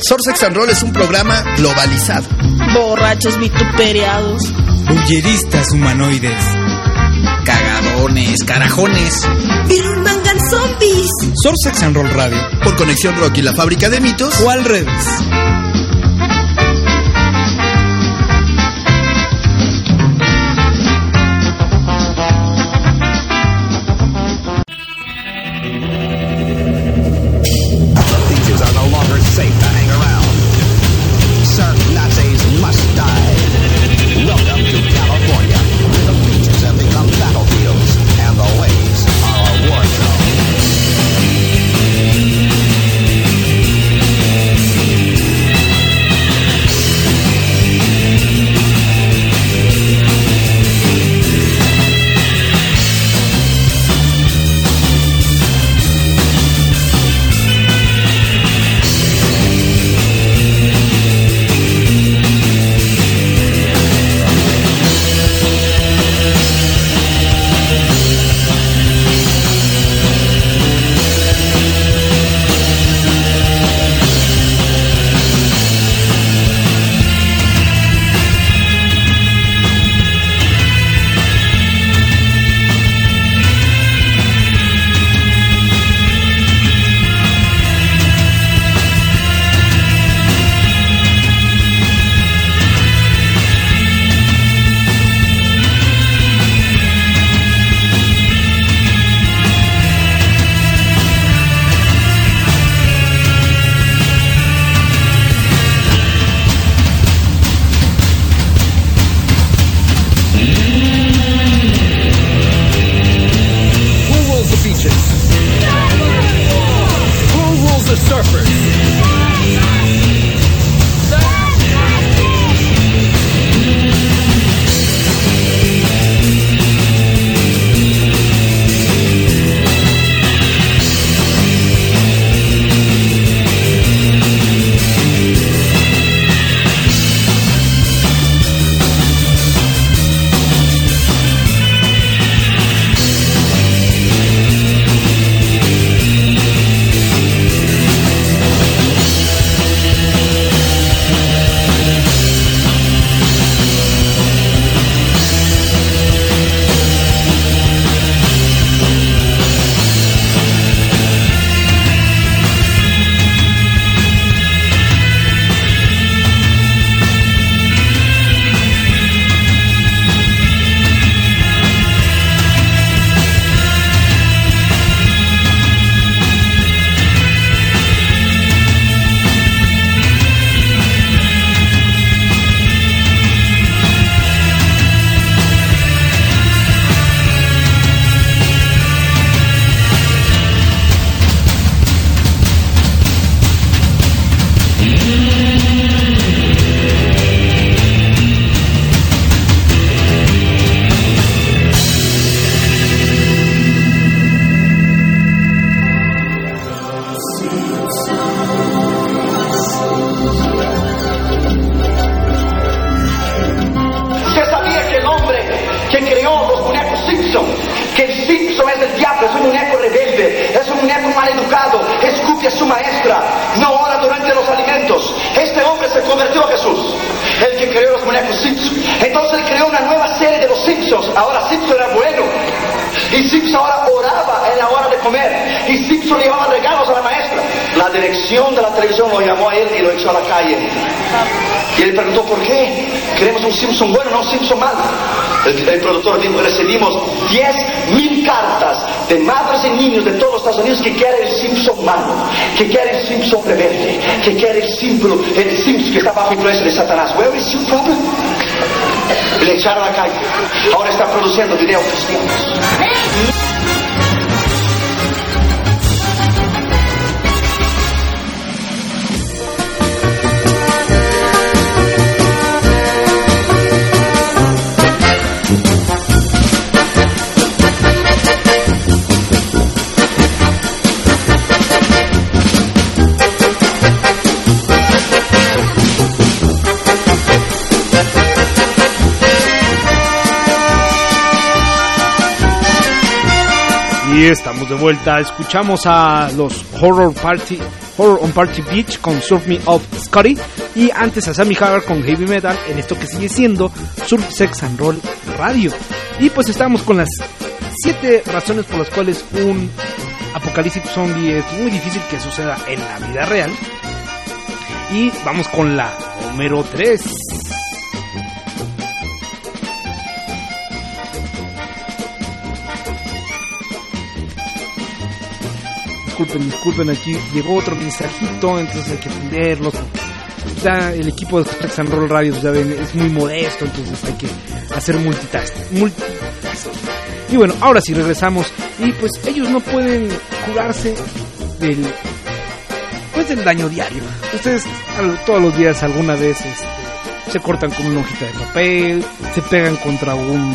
Source Sex and Roll es un programa globalizado. Borrachos vituperiados. Bulleristas humanoides. Cagadones, carajones. Birmangan zombies. Source Sex and Roll Radio. Por Conexión Rock y la Fábrica de Mitos. O al revés. El productor dijo: recibimos 10,000 cartas de madres y niños de todos los Estados Unidos que quieren el Simpson malo, que quieren el Simpson rebelde, que quieren el Simpson que está bajo influencia de Satanás. Where is your problem? Le echaron a la calle. Ahora está produciendo videos cristianos. Y estamos de vuelta, escuchamos a los Horror Party Horror on Party Beach con Surf Me Up Scotty, y antes a Sammy Hagar con Heavy Metal en esto que sigue siendo Surf Sex and Roll Radio. Y pues estábamos con las 7 razones por las cuales un apocalipsis zombie es muy difícil que suceda en la vida real. Y vamos con la número 3. Disculpen, aquí llegó otro mensajito, entonces hay que atenderlo. Ya el equipo de Sex and Roll Radio, ya ven, es muy modesto, entonces hay que hacer multitasking. Y bueno, ahora sí regresamos, y pues ellos no pueden curarse del daño diario. Ustedes todos los días alguna vez se cortan con una hojita de papel, se pegan contra un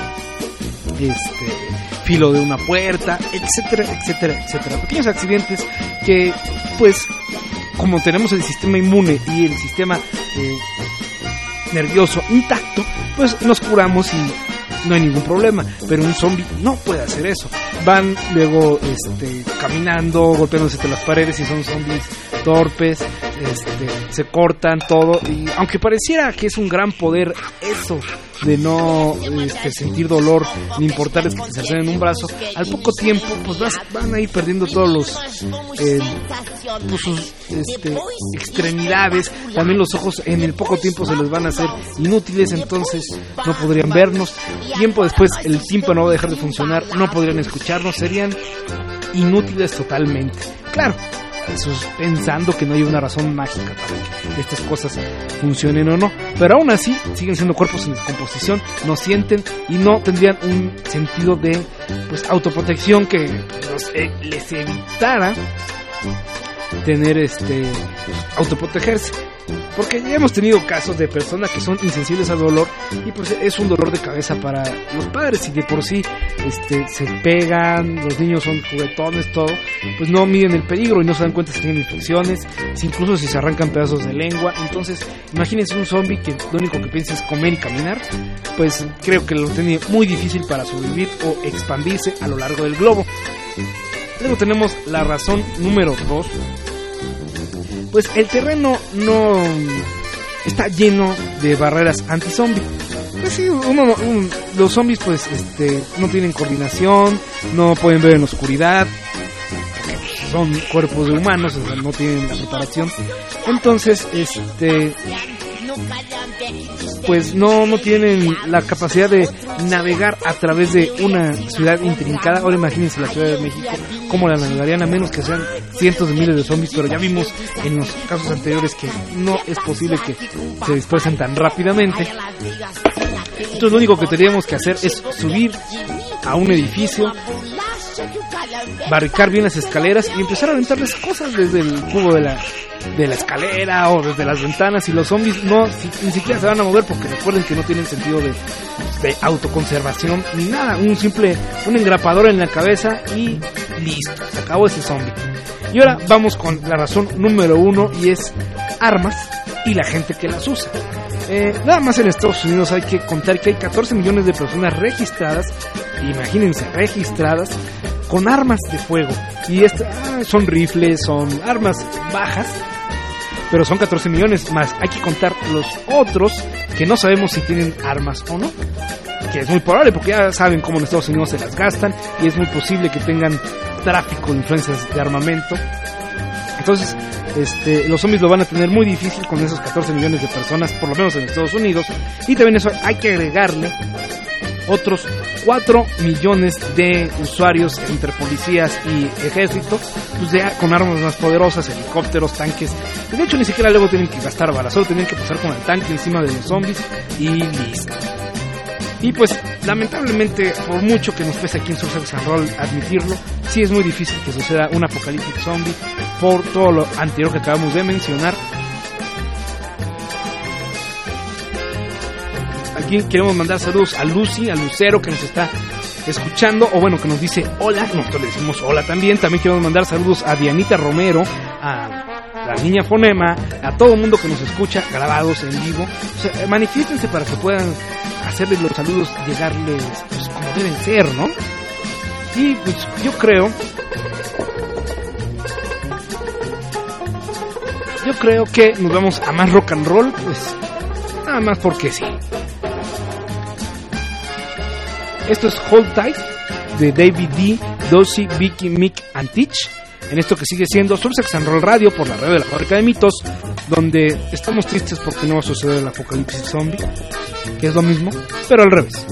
filo de una puerta, etcétera, etcétera, etcétera. Pequeños accidentes que, pues, como tenemos el sistema inmune y el sistema nervioso intacto, pues nos curamos y no hay ningún problema. Pero un zombie no puede hacer eso. Van luego caminando, golpeándose entre las paredes, y son zombies torpes, se cortan todo, y aunque pareciera que es un gran poder eso de no sentir dolor ni importarles que te cercenen un brazo, al poco tiempo pues van a ir perdiendo todos sus extremidades. También los ojos en el poco tiempo se les van a hacer inútiles, entonces no podrían vernos. Tiempo después el tímpano va a dejar de funcionar, no podrían escucharnos, serían inútiles totalmente. Claro, eso es pensando que no hay una razón mágica para que estas cosas funcionen o no, pero aún así siguen siendo cuerpos en descomposición, no sienten y no tendrían un sentido de autoprotección que les evitara tener autoprotegerse. Porque ya hemos tenido casos de personas que son insensibles al dolor, y pues es un dolor de cabeza para los padres, y de por sí se pegan, los niños son juguetones, todo, pues no miden el peligro y no se dan cuenta si tienen infecciones, incluso si se arrancan pedazos de lengua. Entonces imagínense un zombie que lo único que piensa es comer y caminar, pues creo que lo tiene muy difícil para sobrevivir o expandirse a lo largo del globo. Luego tenemos la razón número 2. Pues el terreno no está lleno de barreras anti-zombie. Pues sí, los zombies pues no tienen coordinación, no pueden ver en la oscuridad, son cuerpos de humanos, o sea, no tienen preparación. Entonces, pues no tienen la capacidad de navegar a través de una ciudad intrincada. Ahora imagínense la Ciudad de México, cómo la navegarían, a menos que sean cientos de miles de zombies, pero ya vimos en los casos anteriores que no es posible que se dispersen tan rápidamente. Entonces lo único que tendríamos que hacer es subir a un edificio, barricar bien las escaleras y empezar a aventarles cosas desde el cubo de la escalera o desde las ventanas, y los zombies ni siquiera se van a mover, porque recuerden que no tienen sentido de autoconservación ni nada. Un engrapador en la cabeza y listo, se acabó ese zombie. Y ahora vamos con la razón número 1, y es armas y la gente que las usa. Nada más en Estados Unidos hay que contar que hay 14 millones de personas registradas, imagínense, registradas con armas de fuego. Y son rifles, son armas bajas, pero son 14 millones más. Hay que contar los otros que no sabemos si tienen armas o no, que es muy probable, porque ya saben cómo en Estados Unidos se las gastan, y es muy posible que tengan tráfico de influencias de armamento. Entonces los zombies lo van a tener muy difícil con esos 14 millones de personas, por lo menos en Estados Unidos. Y también eso hay que agregarle otros 4 millones de usuarios entre policías y ejército, pues con armas más poderosas, helicópteros, tanques. De hecho, ni siquiera luego tienen que gastar balas, solo tienen que pasar con el tanque encima de los zombies y listo. Y pues, lamentablemente, por mucho que nos pese aquí en Surf Sex and Roll admitirlo, sí es muy difícil que suceda un apocalipsis zombie por todo lo anterior que acabamos de mencionar. Aquí queremos mandar saludos a Lucy, a Lucero, que nos está escuchando, o bueno, que nos dice hola. Nosotros le decimos hola también. También queremos mandar saludos a Dianita Romero, a la niña Fonema, a todo el mundo que nos escucha grabados en vivo. O sea, manifiéstense para que puedan hacerles los saludos, llegarles pues como deben ser, ¿no? Y pues yo creo yo creo que nos vamos a más rock and roll, pues nada más porque sí. Esto es Hold Tight de David D, Dozy, Vicky, Mick and Teach. En esto que sigue siendo Sursex and Roll Radio por la radio de la Fábrica de Mitos, donde estamos tristes porque no va a suceder el apocalipsis zombie, que es lo mismo, pero al revés.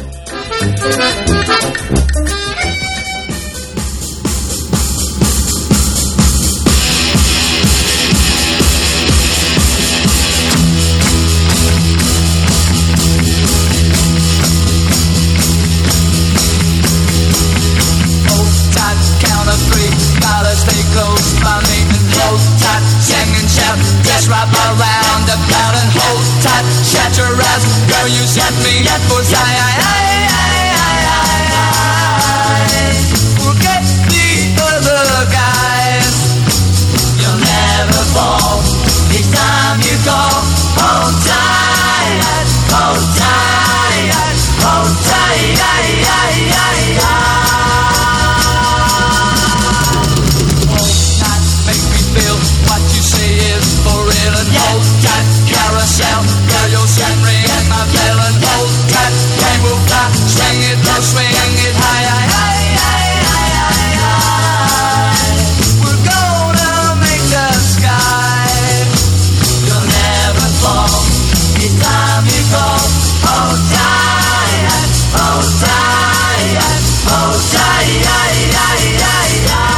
Stay close by me and hold tight, sing and shout, just wrap around the crowd and hold tight, shut your eyes, girl, you set me up for forget the other guys, you'll never fall, each time you call, hold tight, hold tight, hold tight, what you say is for real and hold tight, carousel, girl, you'll send ring my bell and hold tight, we will fly, swing it low, swing it high, high, high, high, high, high. We're gonna make the sky, you'll never fall, each time you call, hold tight, hold tight, hold tight, high, high, high, high.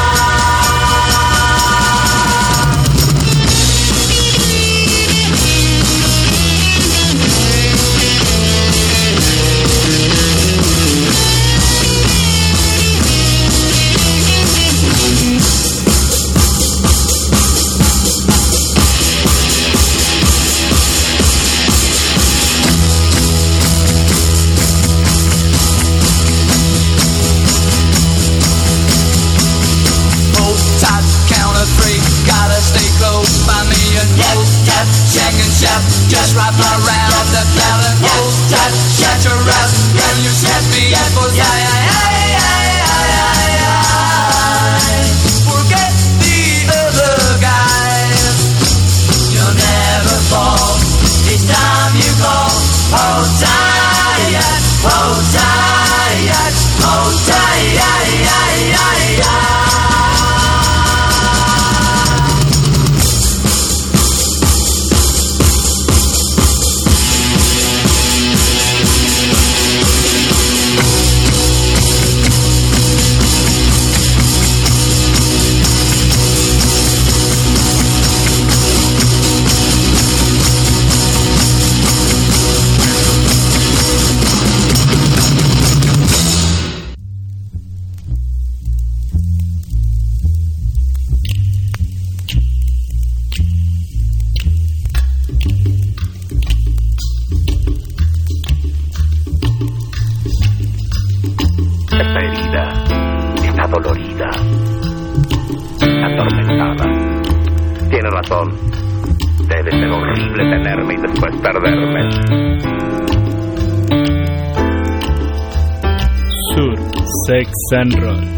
Stay close by me and hold tight, check and shout, just wrap around the cloud and hold tight, shut your eyes, girl, you set me up for forget the other guys, you'll never fall, each time you call, hold tight, hold tight, hold tight, dolorida, atormentada. Tiene razón. Debe ser horrible tenerme y después perderme. Sur, Sex and Roll.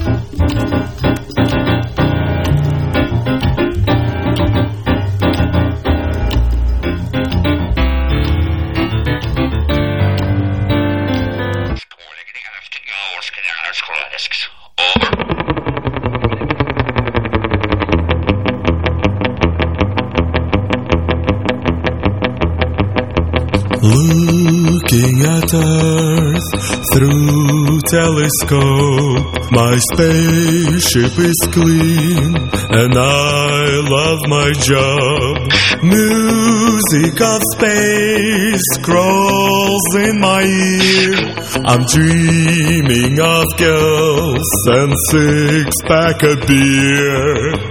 Looking at Earth through telescope, my spaceship is clean and I love my job. Music of space crawls in my ear. I'm dreaming of girls and six-pack of beer.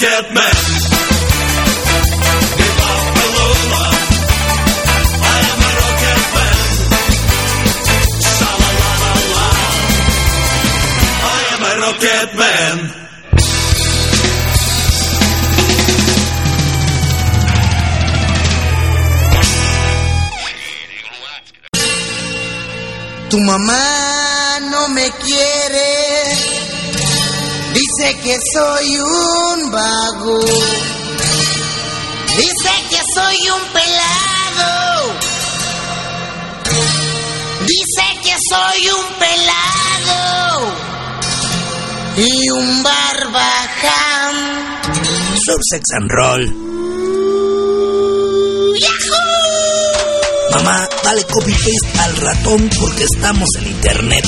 rocket man. Viva Pelula. I am a rocket man. Sha-la-la-la-la. I am a rocket man. Tu mamá no me quiere, dice que soy un vago, dice que soy un pelado, dice que soy un pelado y un barbaján. Sursex and Roll. Mamá, dale copy-paste al ratón porque estamos en internet.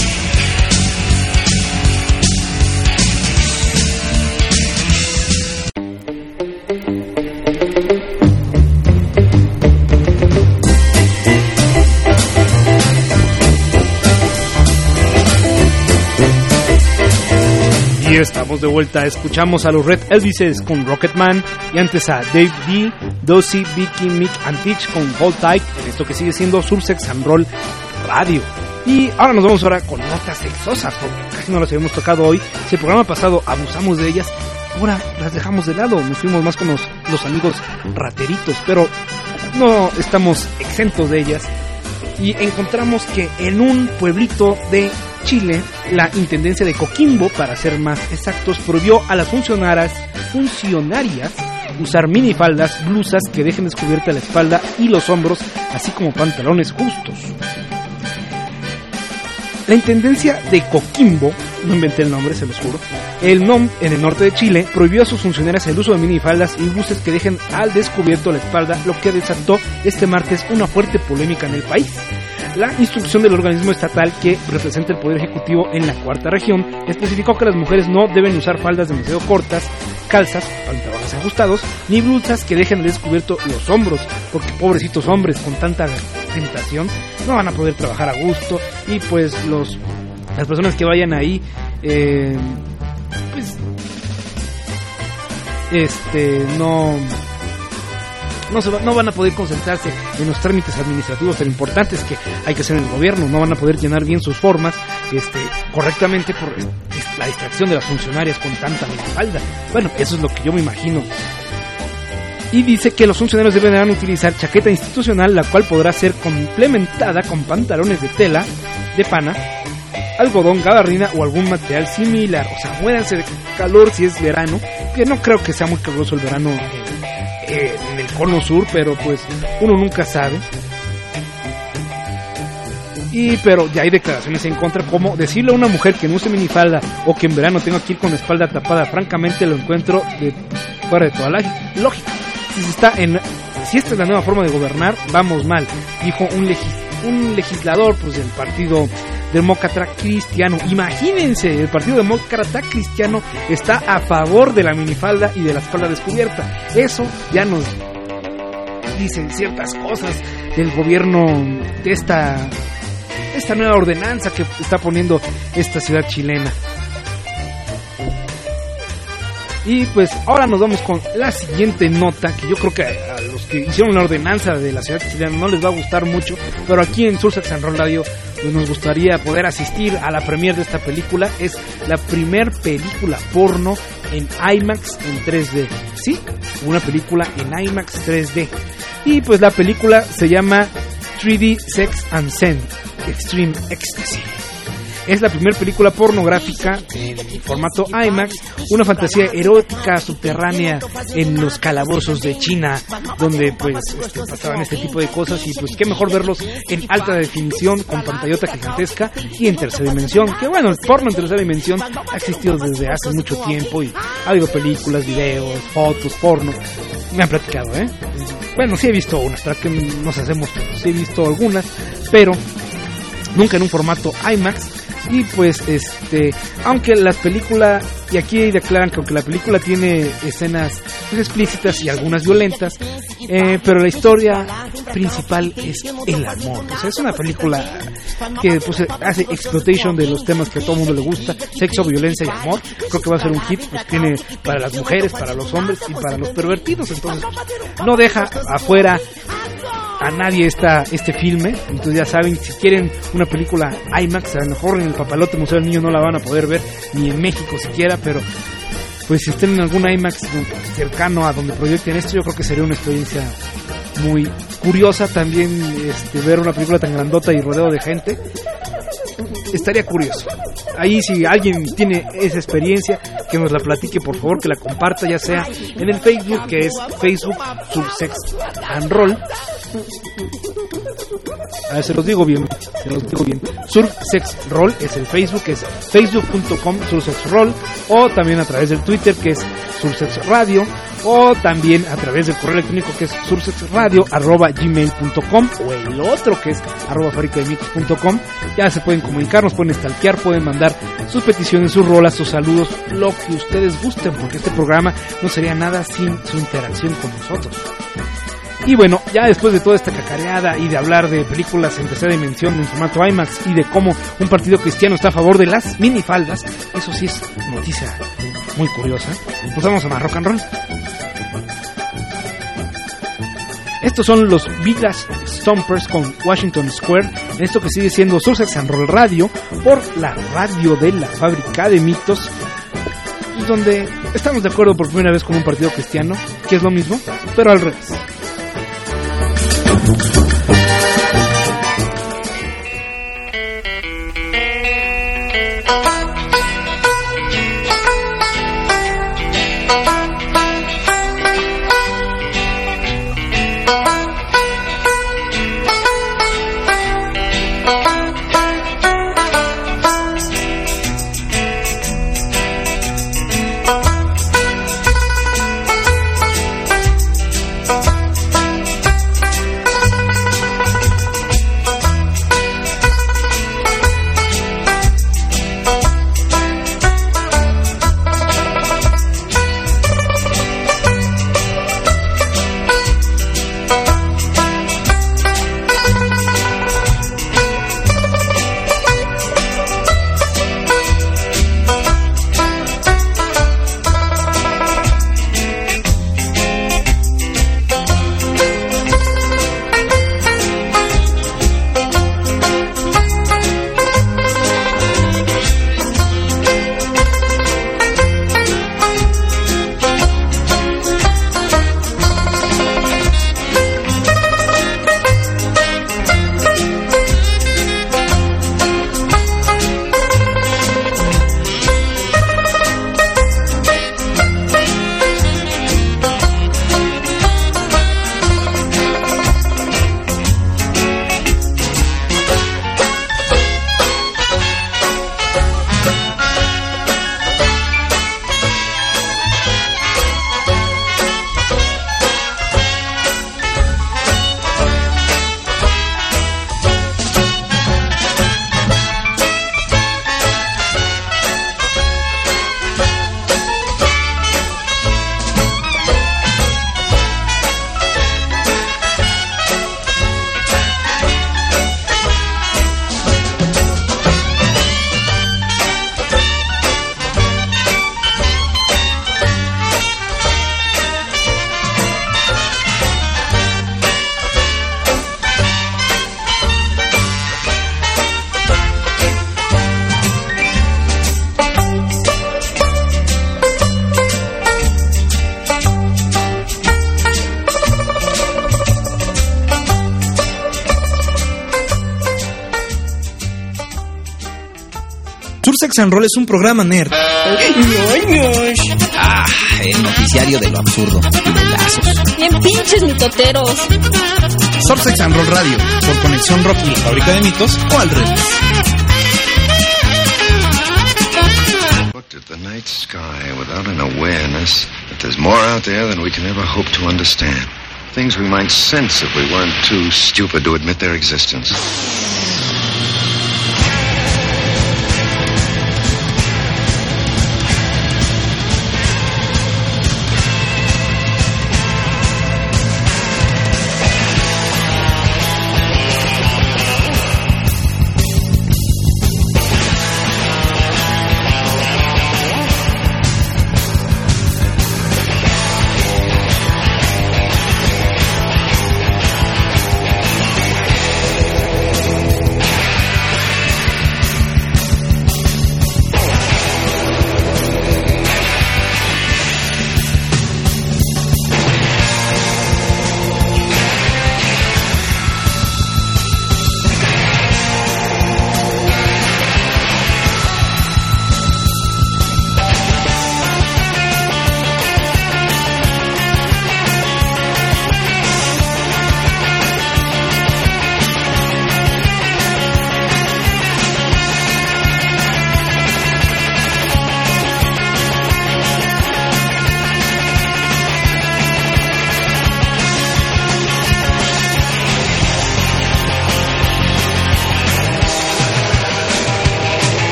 Y estamos de vuelta, escuchamos a los Red Elvises con Rocketman y antes a Dave D, Dosey, Vicky, Mick and Teach con Hold Tight, en esto que sigue siendo Sursex and Roll Radio. Y ahora nos vamos con notas sexosas, porque casi no las habíamos tocado hoy. Si el programa pasado abusamos de ellas, ahora las dejamos de lado, nos fuimos más con los amigos rateritos, pero no estamos exentos de ellas. Y encontramos que en un pueblito de Chile, la intendencia de Coquimbo, para ser más exactos, prohibió a las funcionarias usar minifaldas, blusas que dejen descubierta la espalda y los hombros, así como pantalones justos. La intendencia de Coquimbo, no inventé el nombre, se los juro, en el norte de Chile, prohibió a sus funcionarias el uso de minifaldas y blusas que dejen al descubierto la espalda, lo que desató este martes una fuerte polémica en el país. La instrucción del organismo estatal que representa el Poder Ejecutivo en la cuarta región especificó que las mujeres no deben usar faldas demasiado cortas, calzas, pantalones ajustados, ni blusas que dejen al descubierto los hombros, porque pobrecitos hombres con tanta tentación no van a poder trabajar a gusto y pues las personas que vayan ahí no van a poder concentrarse en los trámites administrativos tan importantes que hay que hacer en el gobierno, no van a poder llenar bien sus formas correctamente por la distracción de las funcionarias con tanta minifalda. Bueno, eso es lo que yo me imagino. Y dice que los funcionarios deberán utilizar chaqueta institucional, la cual podrá ser complementada con pantalones de tela, de pana, algodón, gabardina o algún material similar. O sea, muéranse de calor si es verano, que no creo que sea muy caluroso el verano en el cono sur, pero pues uno nunca sabe. Pero ya hay declaraciones en contra, como decirle a una mujer que no use minifalda o que en verano tenga que ir con la espalda tapada, francamente lo encuentro fuera de toda la lógica. Si esta es la nueva forma de gobernar, vamos mal, dijo un legislador pues del Partido Demócrata Cristiano. Imagínense, el Partido Demócrata Cristiano está a favor de la minifalda y de la espalda descubierta. Eso ya nos dicen ciertas cosas del gobierno de esta nueva ordenanza que está poniendo esta ciudad chilena. Y pues ahora nos vamos con la siguiente nota, que yo creo que a los que hicieron la ordenanza de la ciudad chilena no les va a gustar mucho, pero aquí en Sursex and Roll Radio pues nos gustaría poder asistir a la premiere de esta película. Es la primer película porno en IMAX en 3D. Sí, una película en IMAX 3D. Y pues la película se llama 3D Sex and Zen Extreme Ecstasy. Es la primera película pornográfica en formato IMAX, una fantasía erótica subterránea en los calabozos de China, donde pues pasaban este tipo de cosas, y pues qué mejor verlos en alta definición, con pantallota gigantesca y en tercera dimensión. Que bueno, el porno en tercera dimensión ha existido desde hace mucho tiempo y ha habido películas, videos, fotos, porno. Me han platicado, Bueno, sí he visto unas, para que nos hacemos, sí he visto algunas, pero nunca en un formato IMAX. Y pues aunque la película, y aquí declaran que aunque la película tiene escenas pues explícitas y algunas violentas, pero la historia principal es el amor. O sea, es una película que pues hace exploitation de los temas que a todo mundo le gusta: sexo, violencia y amor. Creo que va a ser un hit, pues tiene para las mujeres, para los hombres y para los pervertidos. Entonces no deja afuera a nadie este filme. Entonces ya saben, si quieren una película IMAX, a lo mejor en el Papalote Museo del Niño no la van a poder ver, ni en México siquiera, pero pues si estén en algún IMAX cercano a donde proyecten esto, yo creo que sería una experiencia muy curiosa. También ver una película tan grandota y rodeado de gente estaría curioso. Ahí, si alguien tiene esa experiencia, que nos la platique, por favor, que la comparta, ya sea en el Facebook, que es Facebook Sursex and Roll. A ver, se los digo bien. Sursex Roll es el Facebook, que es facebook.com Sursex Roll, o también a través del Twitter, que es Sursex Radio, o también a través del correo electrónico, que es sursexradio@gmail.com, o el otro, que es @fabricademitos.com. Ya se pueden comunicar, nos pueden stalkear, pueden mandar sus peticiones, sus rolas, sus saludos, lo que ustedes gusten, porque este programa no sería nada sin su interacción con nosotros. Y bueno, ya después de toda esta cacareada y de hablar de películas en tercera dimensión en formato IMAX y de cómo un partido cristiano está a favor de las minifaldas, eso sí es noticia muy curiosa, pues vamos a más rock and roll. Estos son los Village Stompers con Washington Square, en esto que sigue siendo Sursex and Roll Radio, por la radio de la Fábrica de Mitos, y donde estamos de acuerdo por primera vez con un partido cristiano, que es lo mismo, pero al revés. Sursex and Roll es un programa nerd. El noticiario de lo absurdo y de lazos. Bien pinches mitoteros. Sursex and Roll Radio, por Conexión Rock y la Fábrica de Mitos, o al revés. Looked at the night sky without an awareness that there's more out there than we can ever hope to understand. Things we might sense if we weren't too stupid to admit their existence.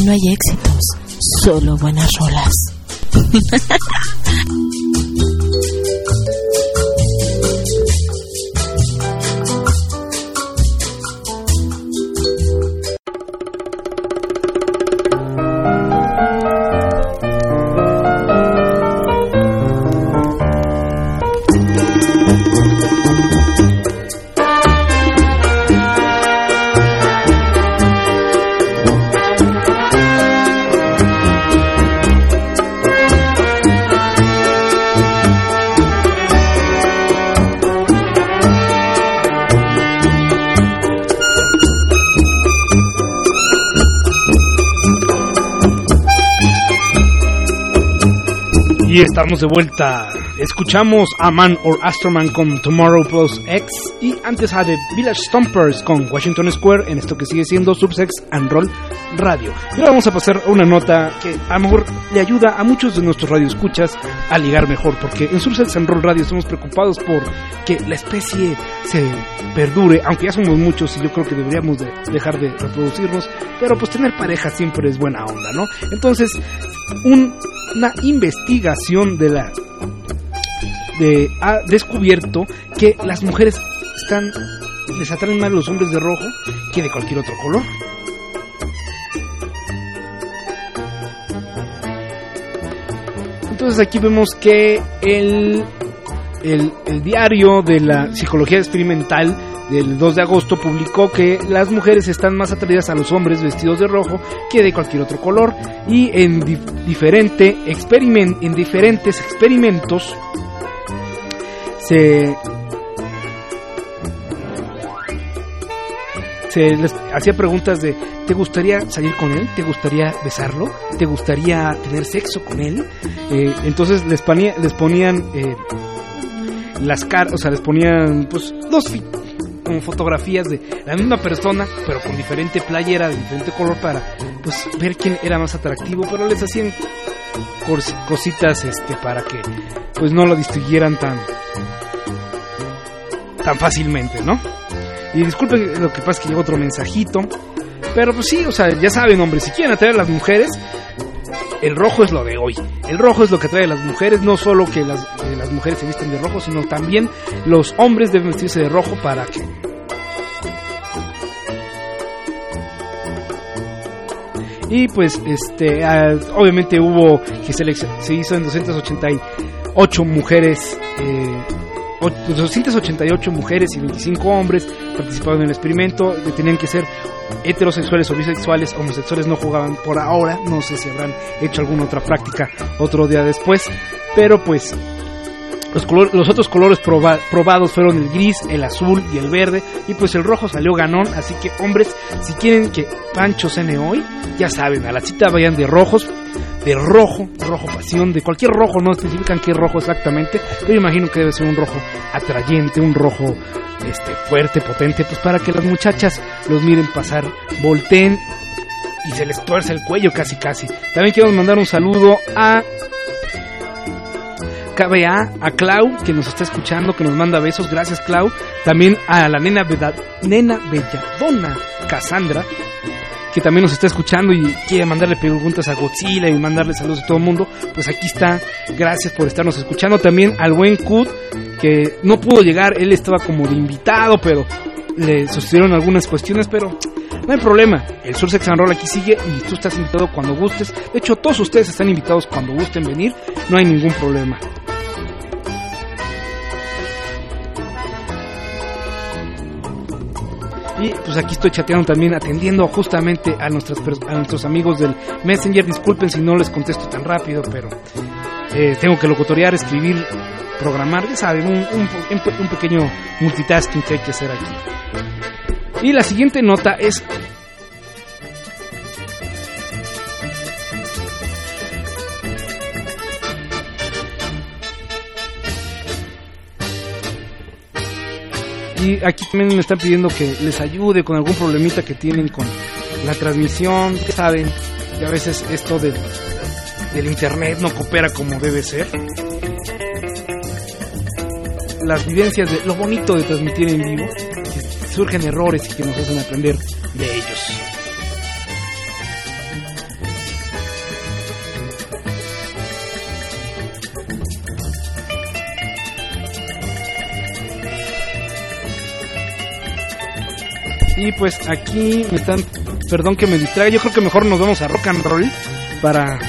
no hay éxitos, solo buenas rolas. Y estamos de vuelta. Escuchamos a Man or Astroman con Tomorrow Plus X. Y antes a The Village Stompers con Washington Square en esto que sigue siendo Subsex and Roll Radio. Y ahora vamos a pasar a una nota que a lo mejor le ayuda a muchos de nuestros radioescuchas a ligar mejor. Porque en Subsex and Roll Radio estamos preocupados por que la especie se perdure. Aunque ya somos muchos y yo creo que deberíamos de dejar de reproducirnos. Pero pues tener pareja siempre es buena onda, ¿no? Entonces, una investigación ha descubierto que las mujeres les atraen más los hombres de rojo que de cualquier otro color. Entonces aquí vemos que el diario de la psicología experimental del 2 de agosto publicó que las mujeres están más atraídas a los hombres vestidos de rojo que de cualquier otro color, y en diferentes experimentos se les hacía preguntas de: ¿te gustaría salir con él? ¿Te gustaría besarlo? ¿Te gustaría tener sexo con él? Entonces les ponían las caras, o sea, les ponían pues como fotografías de la misma persona, pero con diferente playera, de diferente color, para pues ver quién era más atractivo, pero les hacían cositas para que pues no lo distinguieran tan fácilmente, ¿no? Y disculpen, lo que pasa es que llegó otro mensajito, pero pues sí, o sea, ya saben, hombres, si quieren atraer a las mujeres, el rojo es lo de hoy. El rojo es lo que atrae a las mujeres. No solo que las mujeres se visten de rojo, sino también los hombres deben vestirse de rojo para que... Y pues obviamente hubo que se hizo en 288 mujeres, 288 mujeres y 25 hombres participaron en el experimento. Tenían que ser heterosexuales o bisexuales. Homosexuales no jugaban por ahora, no sé si habrán hecho alguna otra práctica otro día después, pero pues los otros colores probados fueron el gris, el azul y el verde, y pues el rojo salió ganón. Así que, hombres, si quieren que Pancho cene hoy, ya saben, a la cita vayan de rojos, de rojo pasión, de cualquier rojo, no especifican qué rojo exactamente, pero imagino que debe ser un rojo atrayente, un rojo fuerte, potente, pues para que las muchachas los miren pasar, volteen y se les tuerce el cuello casi. También quiero mandar un saludo a KBA, a Clau, que nos está escuchando, que nos manda besos. Gracias, Clau. También a la nena belladona Cassandra, que también nos está escuchando y quiere mandarle preguntas a Godzilla y mandarle saludos a todo el mundo. Pues aquí está. Gracias por estarnos escuchando. También al buen Kud, que no pudo llegar. Él estaba como de invitado, pero le sucedieron algunas cuestiones, pero no hay problema. El Subsex and Roll aquí sigue y tú estás invitado cuando gustes. De hecho, todos ustedes están invitados cuando gusten venir. No hay ningún problema. Y pues aquí estoy chateando también, atendiendo justamente a nuestros amigos del Messenger. Disculpen si no les contesto tan rápido, pero tengo que locutorear, escribir, programar, ya saben, un pequeño multitasking que hay que hacer aquí. Y la siguiente nota es... Y aquí también me están pidiendo que les ayude con algún problemita que tienen con la transmisión. Saben, y a veces esto del internet no coopera como debe ser. Las vivencias de lo bonito de transmitir en vivo, que surgen errores y que nos hacen aprender de ellos. Y pues aquí me están, perdón que me distraiga, yo creo que mejor nos vamos a rock and roll para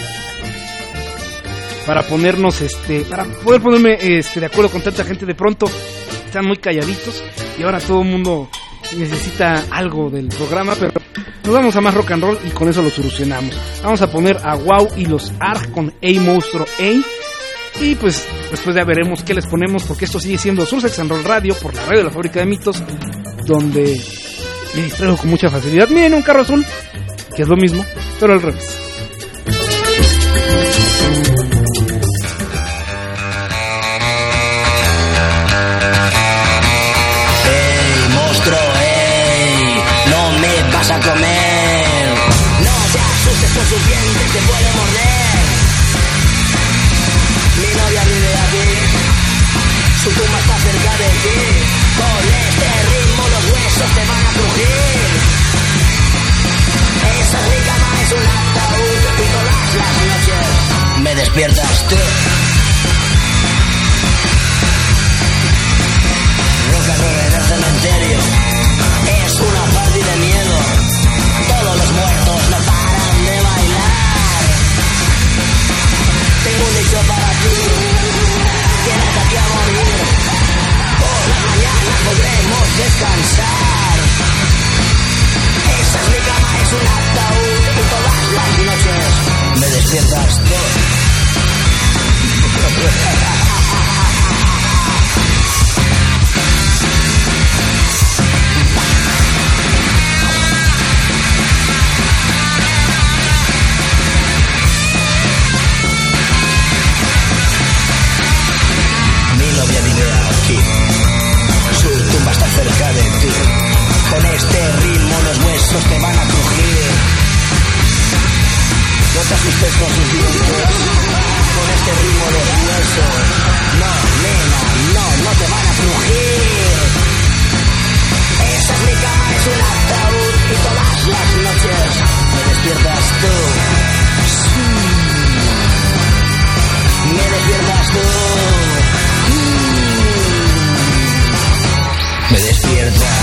ponernos para poder ponerme de acuerdo con tanta gente. De pronto están muy calladitos y ahora todo el mundo necesita algo del programa, pero nos vamos a más rock and roll y con eso lo solucionamos. Vamos a poner a Wow y los ARG con A Monstruo A. Y pues después ya veremos qué les ponemos, porque esto sigue siendo Sursex and Roll Radio por la radio de la Fábrica de Mitos, donde me distraigo con mucha facilidad. Miren, un carro azul, que es lo mismo, pero al revés. Hey, monstruo, hey, no me vas a comer. No te asustes por sus dientes, te puede morder. Mi novia vive aquí, su tumba está cerca de ti. Con este ritmo los huesos te van a crujir. Esa es mi cama, es un ataúd y todas las noches me despiertas tú. Rock and roll en el cementerio es una party de miedo. Todos los muertos no paran de bailar. Tengo un dicho para ti, quédate aquí a morir. Por la mañana podremos descansar. Esa es mi cama, es un ataúd y todas las noches me despiertas tú. Novia vive aquí, su tumba está cerca de ti. Con este ritmo los huesos te van a crujir. No te asustes con sus dientes, con este ritmo los huesos. No, nena, no te van a crujir. Esa es mi cama, es un ataúd y todas las noches me despiertas tú. Me despiertas tú. Me despiertas.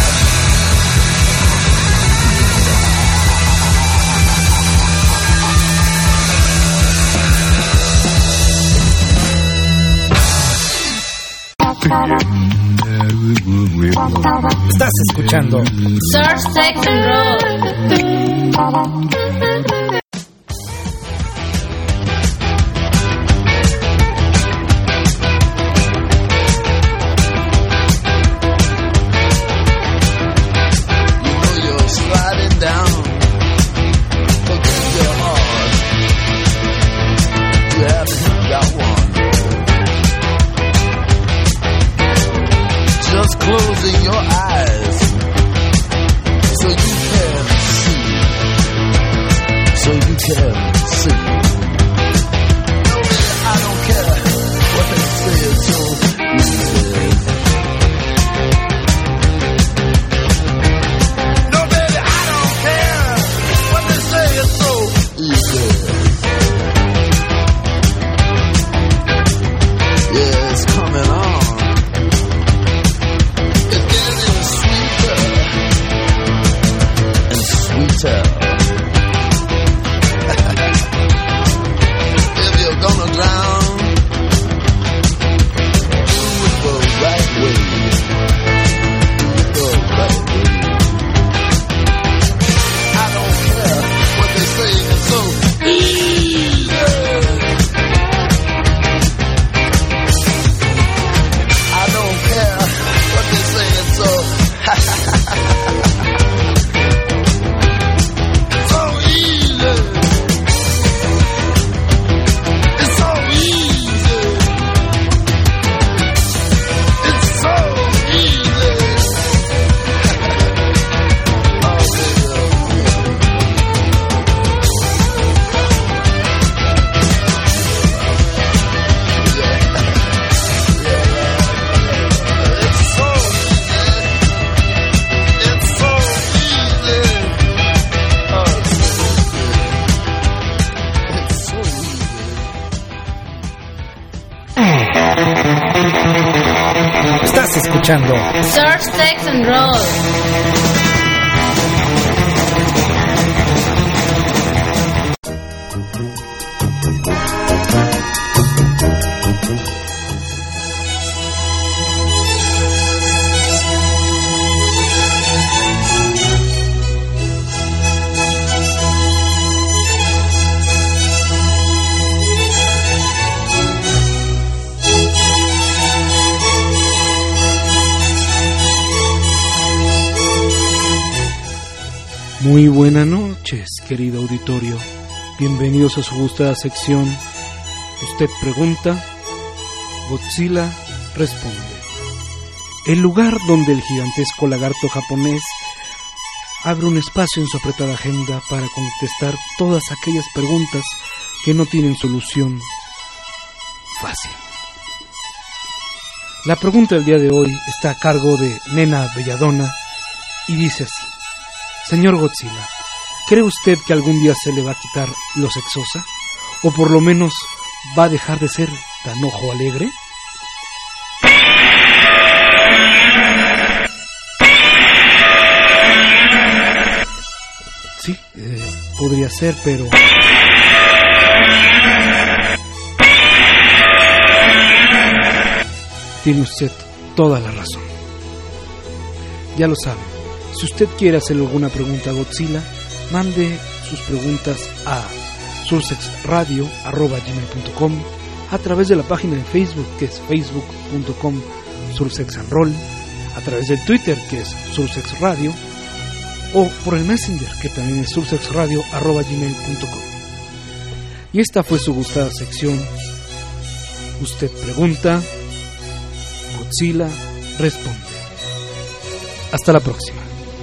Estás escuchando Sursex and Roll. Closing your eyes so you can see. So you can see. No, I don't care what they say, it's so easy. No, baby, I don't care what they say, it's so easy. Yeah, it's coming on. If you're gonna drown, do it the right way. Do it the right way. I don't care what they say, it's so easy. I don't care what they say, it's so Estás escuchando Sursex and Roll. Muy buenas noches, querido auditorio. Bienvenidos a su gustada sección. Usted pregunta, Godzilla responde. El lugar donde el gigantesco lagarto japonés abre un espacio en su apretada agenda para contestar todas aquellas preguntas que no tienen solución fácil. La pregunta del día de hoy está a cargo de Nena Belladonna y dice así: Señor Godzilla, ¿cree usted que algún día se le va a quitar lo sexosa? ¿O por lo menos va a dejar de ser tan ojo alegre? Sí, podría ser, pero... Tiene usted toda la razón. Ya lo sabe, si usted quiere hacer alguna pregunta a Godzilla, mande sus preguntas a sursexradio@gmail.com, a través de la página de Facebook, que es facebook.com/sursexandroll, a través del Twitter, que es sursexradio, o por el Messenger, que también es sursexradio@gmail.com. Y esta fue su gustada sección. Usted pregunta, Godzilla responde. Hasta la próxima.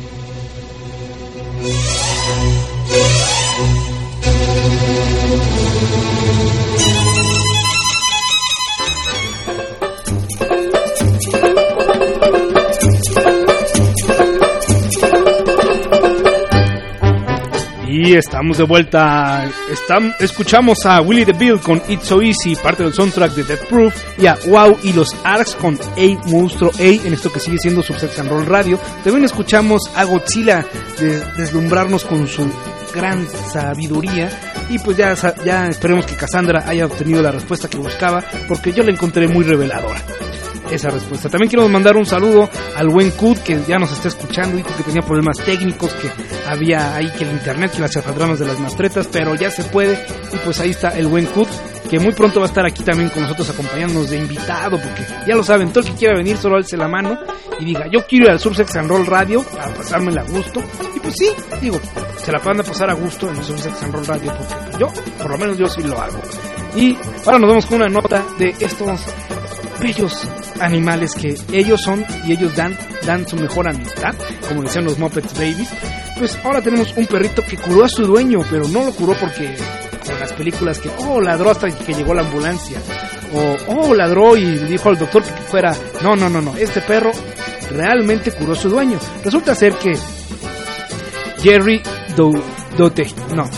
Y estamos de vuelta. Escuchamos a Willie DeVille con It's So Easy, parte del soundtrack de Death Proof, y a Wow y los Arcs con A Monstruo A, en esto que sigue siendo Subsex and Roll Radio. También escuchamos a Godzilla deslumbrarnos con su gran sabiduría. Y pues ya esperemos que Cassandra haya obtenido la respuesta que buscaba, porque yo la encontré muy reveladora esa respuesta. También quiero mandar un saludo al buen Kud, que ya nos está escuchando, y que tenía problemas técnicos, que había ahí que el internet, que las chafaldramas de las mastretas, pero ya se puede. Y pues ahí está el buen Kud, que muy pronto va a estar aquí también con nosotros acompañándonos de invitado, porque ya lo saben, todo el que quiera venir solo alce la mano y diga: yo quiero ir al Subsex and Roll Radio para pasármela a gusto. Y pues sí, digo, se la van a pasar a gusto en el Subsex and Roll Radio, porque yo, por lo menos yo sí lo hago. Y ahora nos vamos con una nota de estos bellos animales que ellos son y ellos dan su mejor amistad, como decían los Muppets Babies. Pues ahora tenemos un perrito que curó a su dueño, pero no lo curó porque con las películas que ladró hasta que llegó la ambulancia, o ladró y le dijo al doctor que fuera. No, este perro realmente curó a su dueño. Resulta ser que Jerry Doutiti,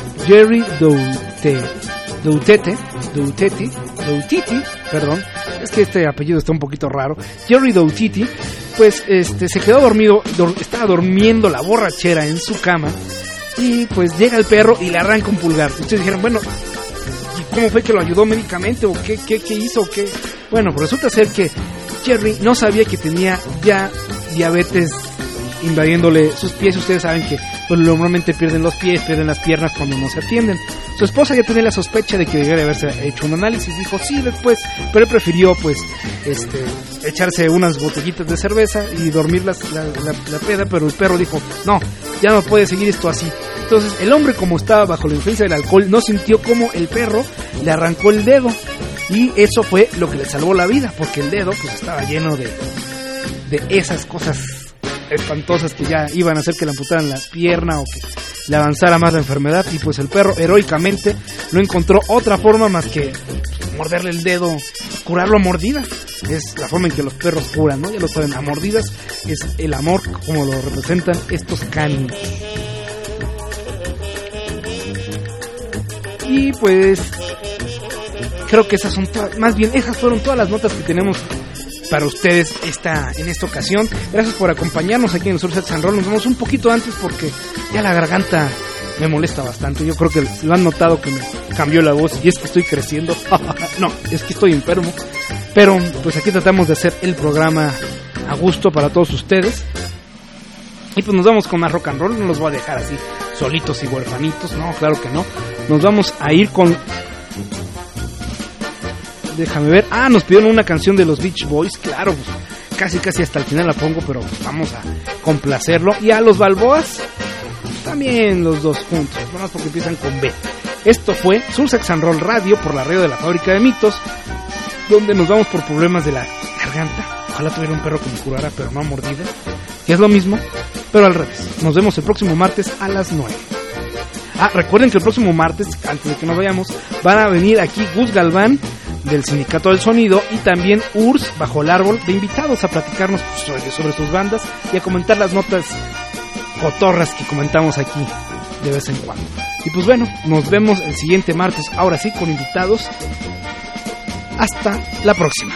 perdón, es que este apellido está un poquito raro. Jerry Doutiti, pues se quedó dormido, estaba durmiendo la borrachera en su cama, y pues llega el perro y le arranca un pulgar. Ustedes dijeron, bueno, ¿y cómo fue que lo ayudó médicamente? ¿O qué hizo? ¿O qué? Bueno, pues resulta ser que Jerry no sabía que tenía ya diabetes invadiéndole sus pies. Ustedes saben que pues normalmente pierden los pies, pierden las piernas cuando no se atienden. Su esposa ya tenía la sospecha de que debería haberse hecho un análisis. Dijo sí después, pero él prefirió pues echarse unas botellitas de cerveza y dormir la peda. Pero el perro dijo no, ya no puede seguir esto así. Entonces el hombre, como estaba bajo la influencia del alcohol, no sintió como el perro le arrancó el dedo, y eso fue lo que le salvó la vida, porque el dedo pues estaba lleno de esas cosas espantosas que ya iban a hacer que le amputaran la pierna o que le avanzara más la enfermedad. Y pues el perro heroicamente no encontró otra forma más que morderle el dedo, curarlo a mordidas. Es la forma en que los perros curan, ¿no? Ya lo saben, a mordidas es el amor, como lo representan estos caninos. Y pues creo que esas son más bien esas fueron todas las notas que tenemos para ustedes en esta ocasión. Gracias por acompañarnos aquí en el Subsex and Roll. Nos vamos un poquito antes porque ya la garganta me molesta bastante. Yo creo que lo han notado que me cambió la voz, y es que estoy creciendo. No, es que estoy enfermo. Pero pues aquí tratamos de hacer el programa a gusto para todos ustedes. Y pues nos vamos con más rock and roll. No los voy a dejar así solitos y huerfanitos, no, claro que no. Nos vamos a ir con... Déjame ver. Nos pidieron una canción de los Beach Boys. Claro, pues casi hasta el final la pongo, pero vamos a complacerlo. Y a los Balboas también los dos juntos, nomás porque empiezan con B. Esto fue Sursex and Roll Radio por la radio de la Fábrica de Mitos, donde nos vamos por problemas de la garganta. Ojalá tuviera un perro que me curara, pero no a mordida. Y es lo mismo, pero al revés. Nos vemos el próximo martes a las 9. Recuerden que el próximo martes, antes de que nos vayamos, van a venir aquí Gus Galván del Sindicato del Sonido y también Urs Bajo el Árbol de invitados a platicarnos sobre sus bandas y a comentar las notas cotorras que comentamos aquí de vez en cuando. Y pues bueno, nos vemos el siguiente martes, ahora sí con invitados. Hasta la próxima.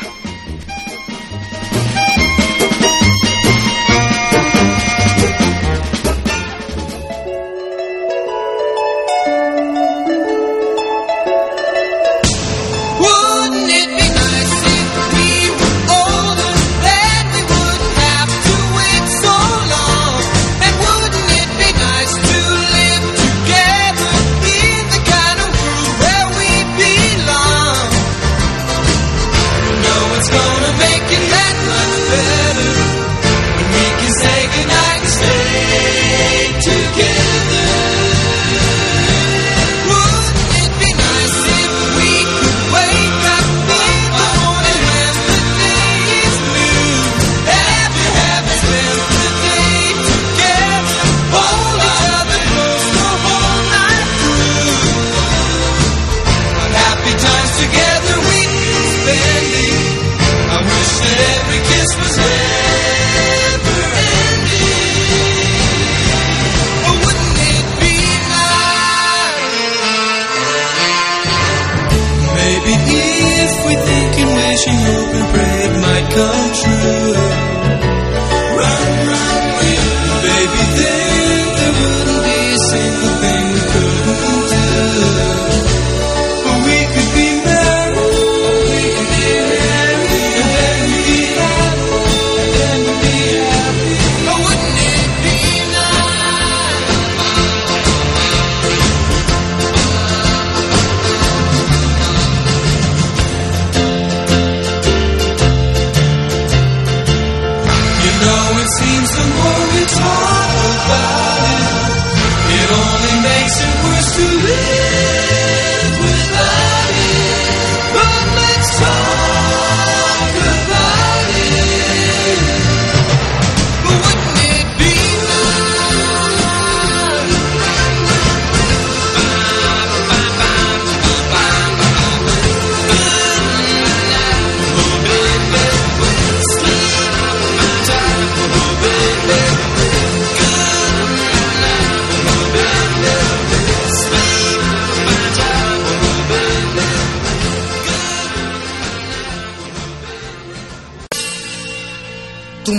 Tu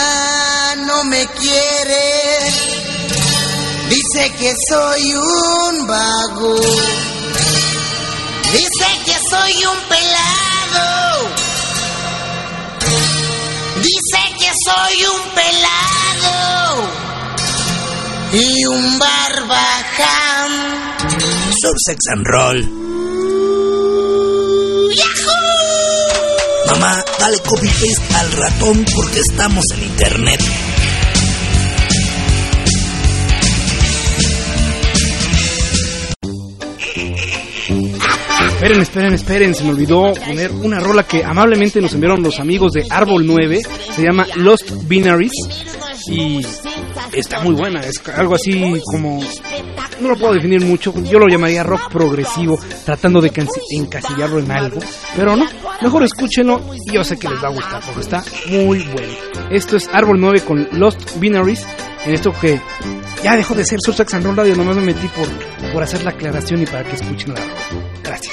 mamá no me quiere, dice que soy un vago, dice que soy un pelado, dice que soy un pelado y un barbaján. Sursex and Roll. Mamá, dale copy-paste al ratón porque estamos en internet. Esperen, se me olvidó poner una rola que amablemente nos enviaron los amigos de Árbol 9, se llama Lost Binaries y está muy buena, es algo así como, no lo puedo definir mucho, yo lo llamaría rock progresivo, tratando de encasillarlo en algo, pero no, mejor escúchenlo y yo sé que les va a gustar porque está muy bueno. Esto es Árbol 9 con Lost Binaries, en esto que ya dejó de ser Sursex and Roll Radio, nomás me metí por hacer la aclaración y para que escuchen la rola. Gracias.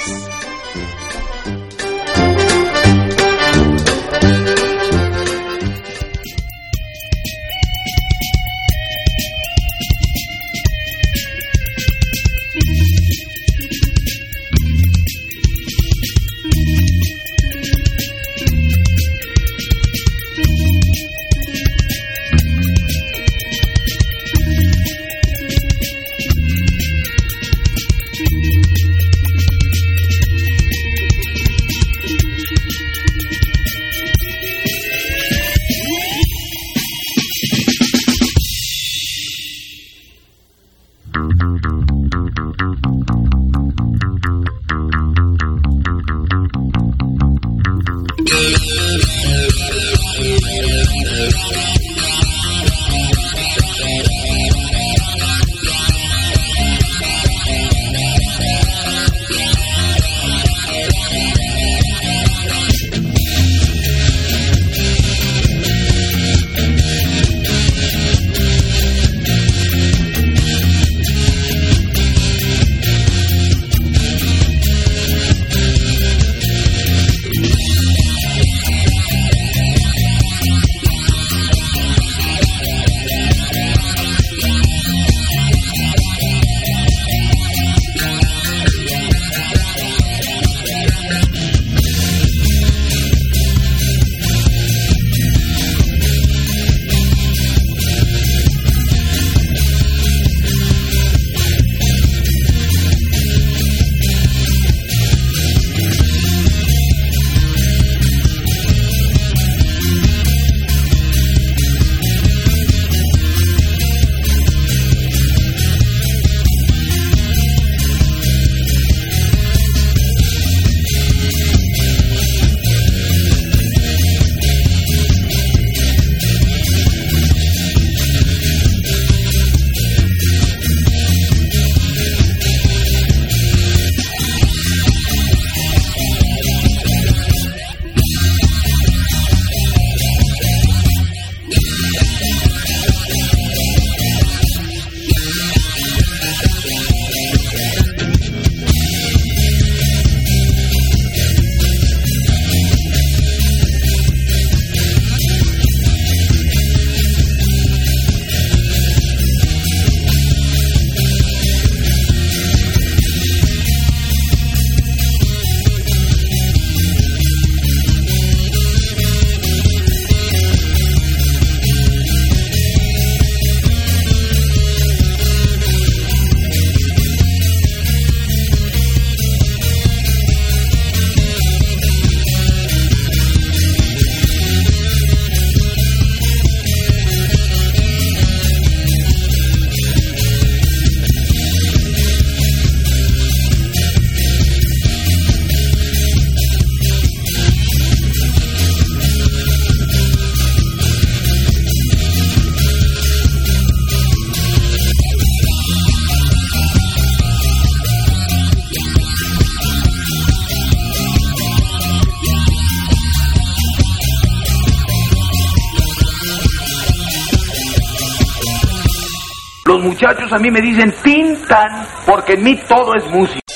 Los muchachos a mí me dicen Tintán, porque en mí todo es música.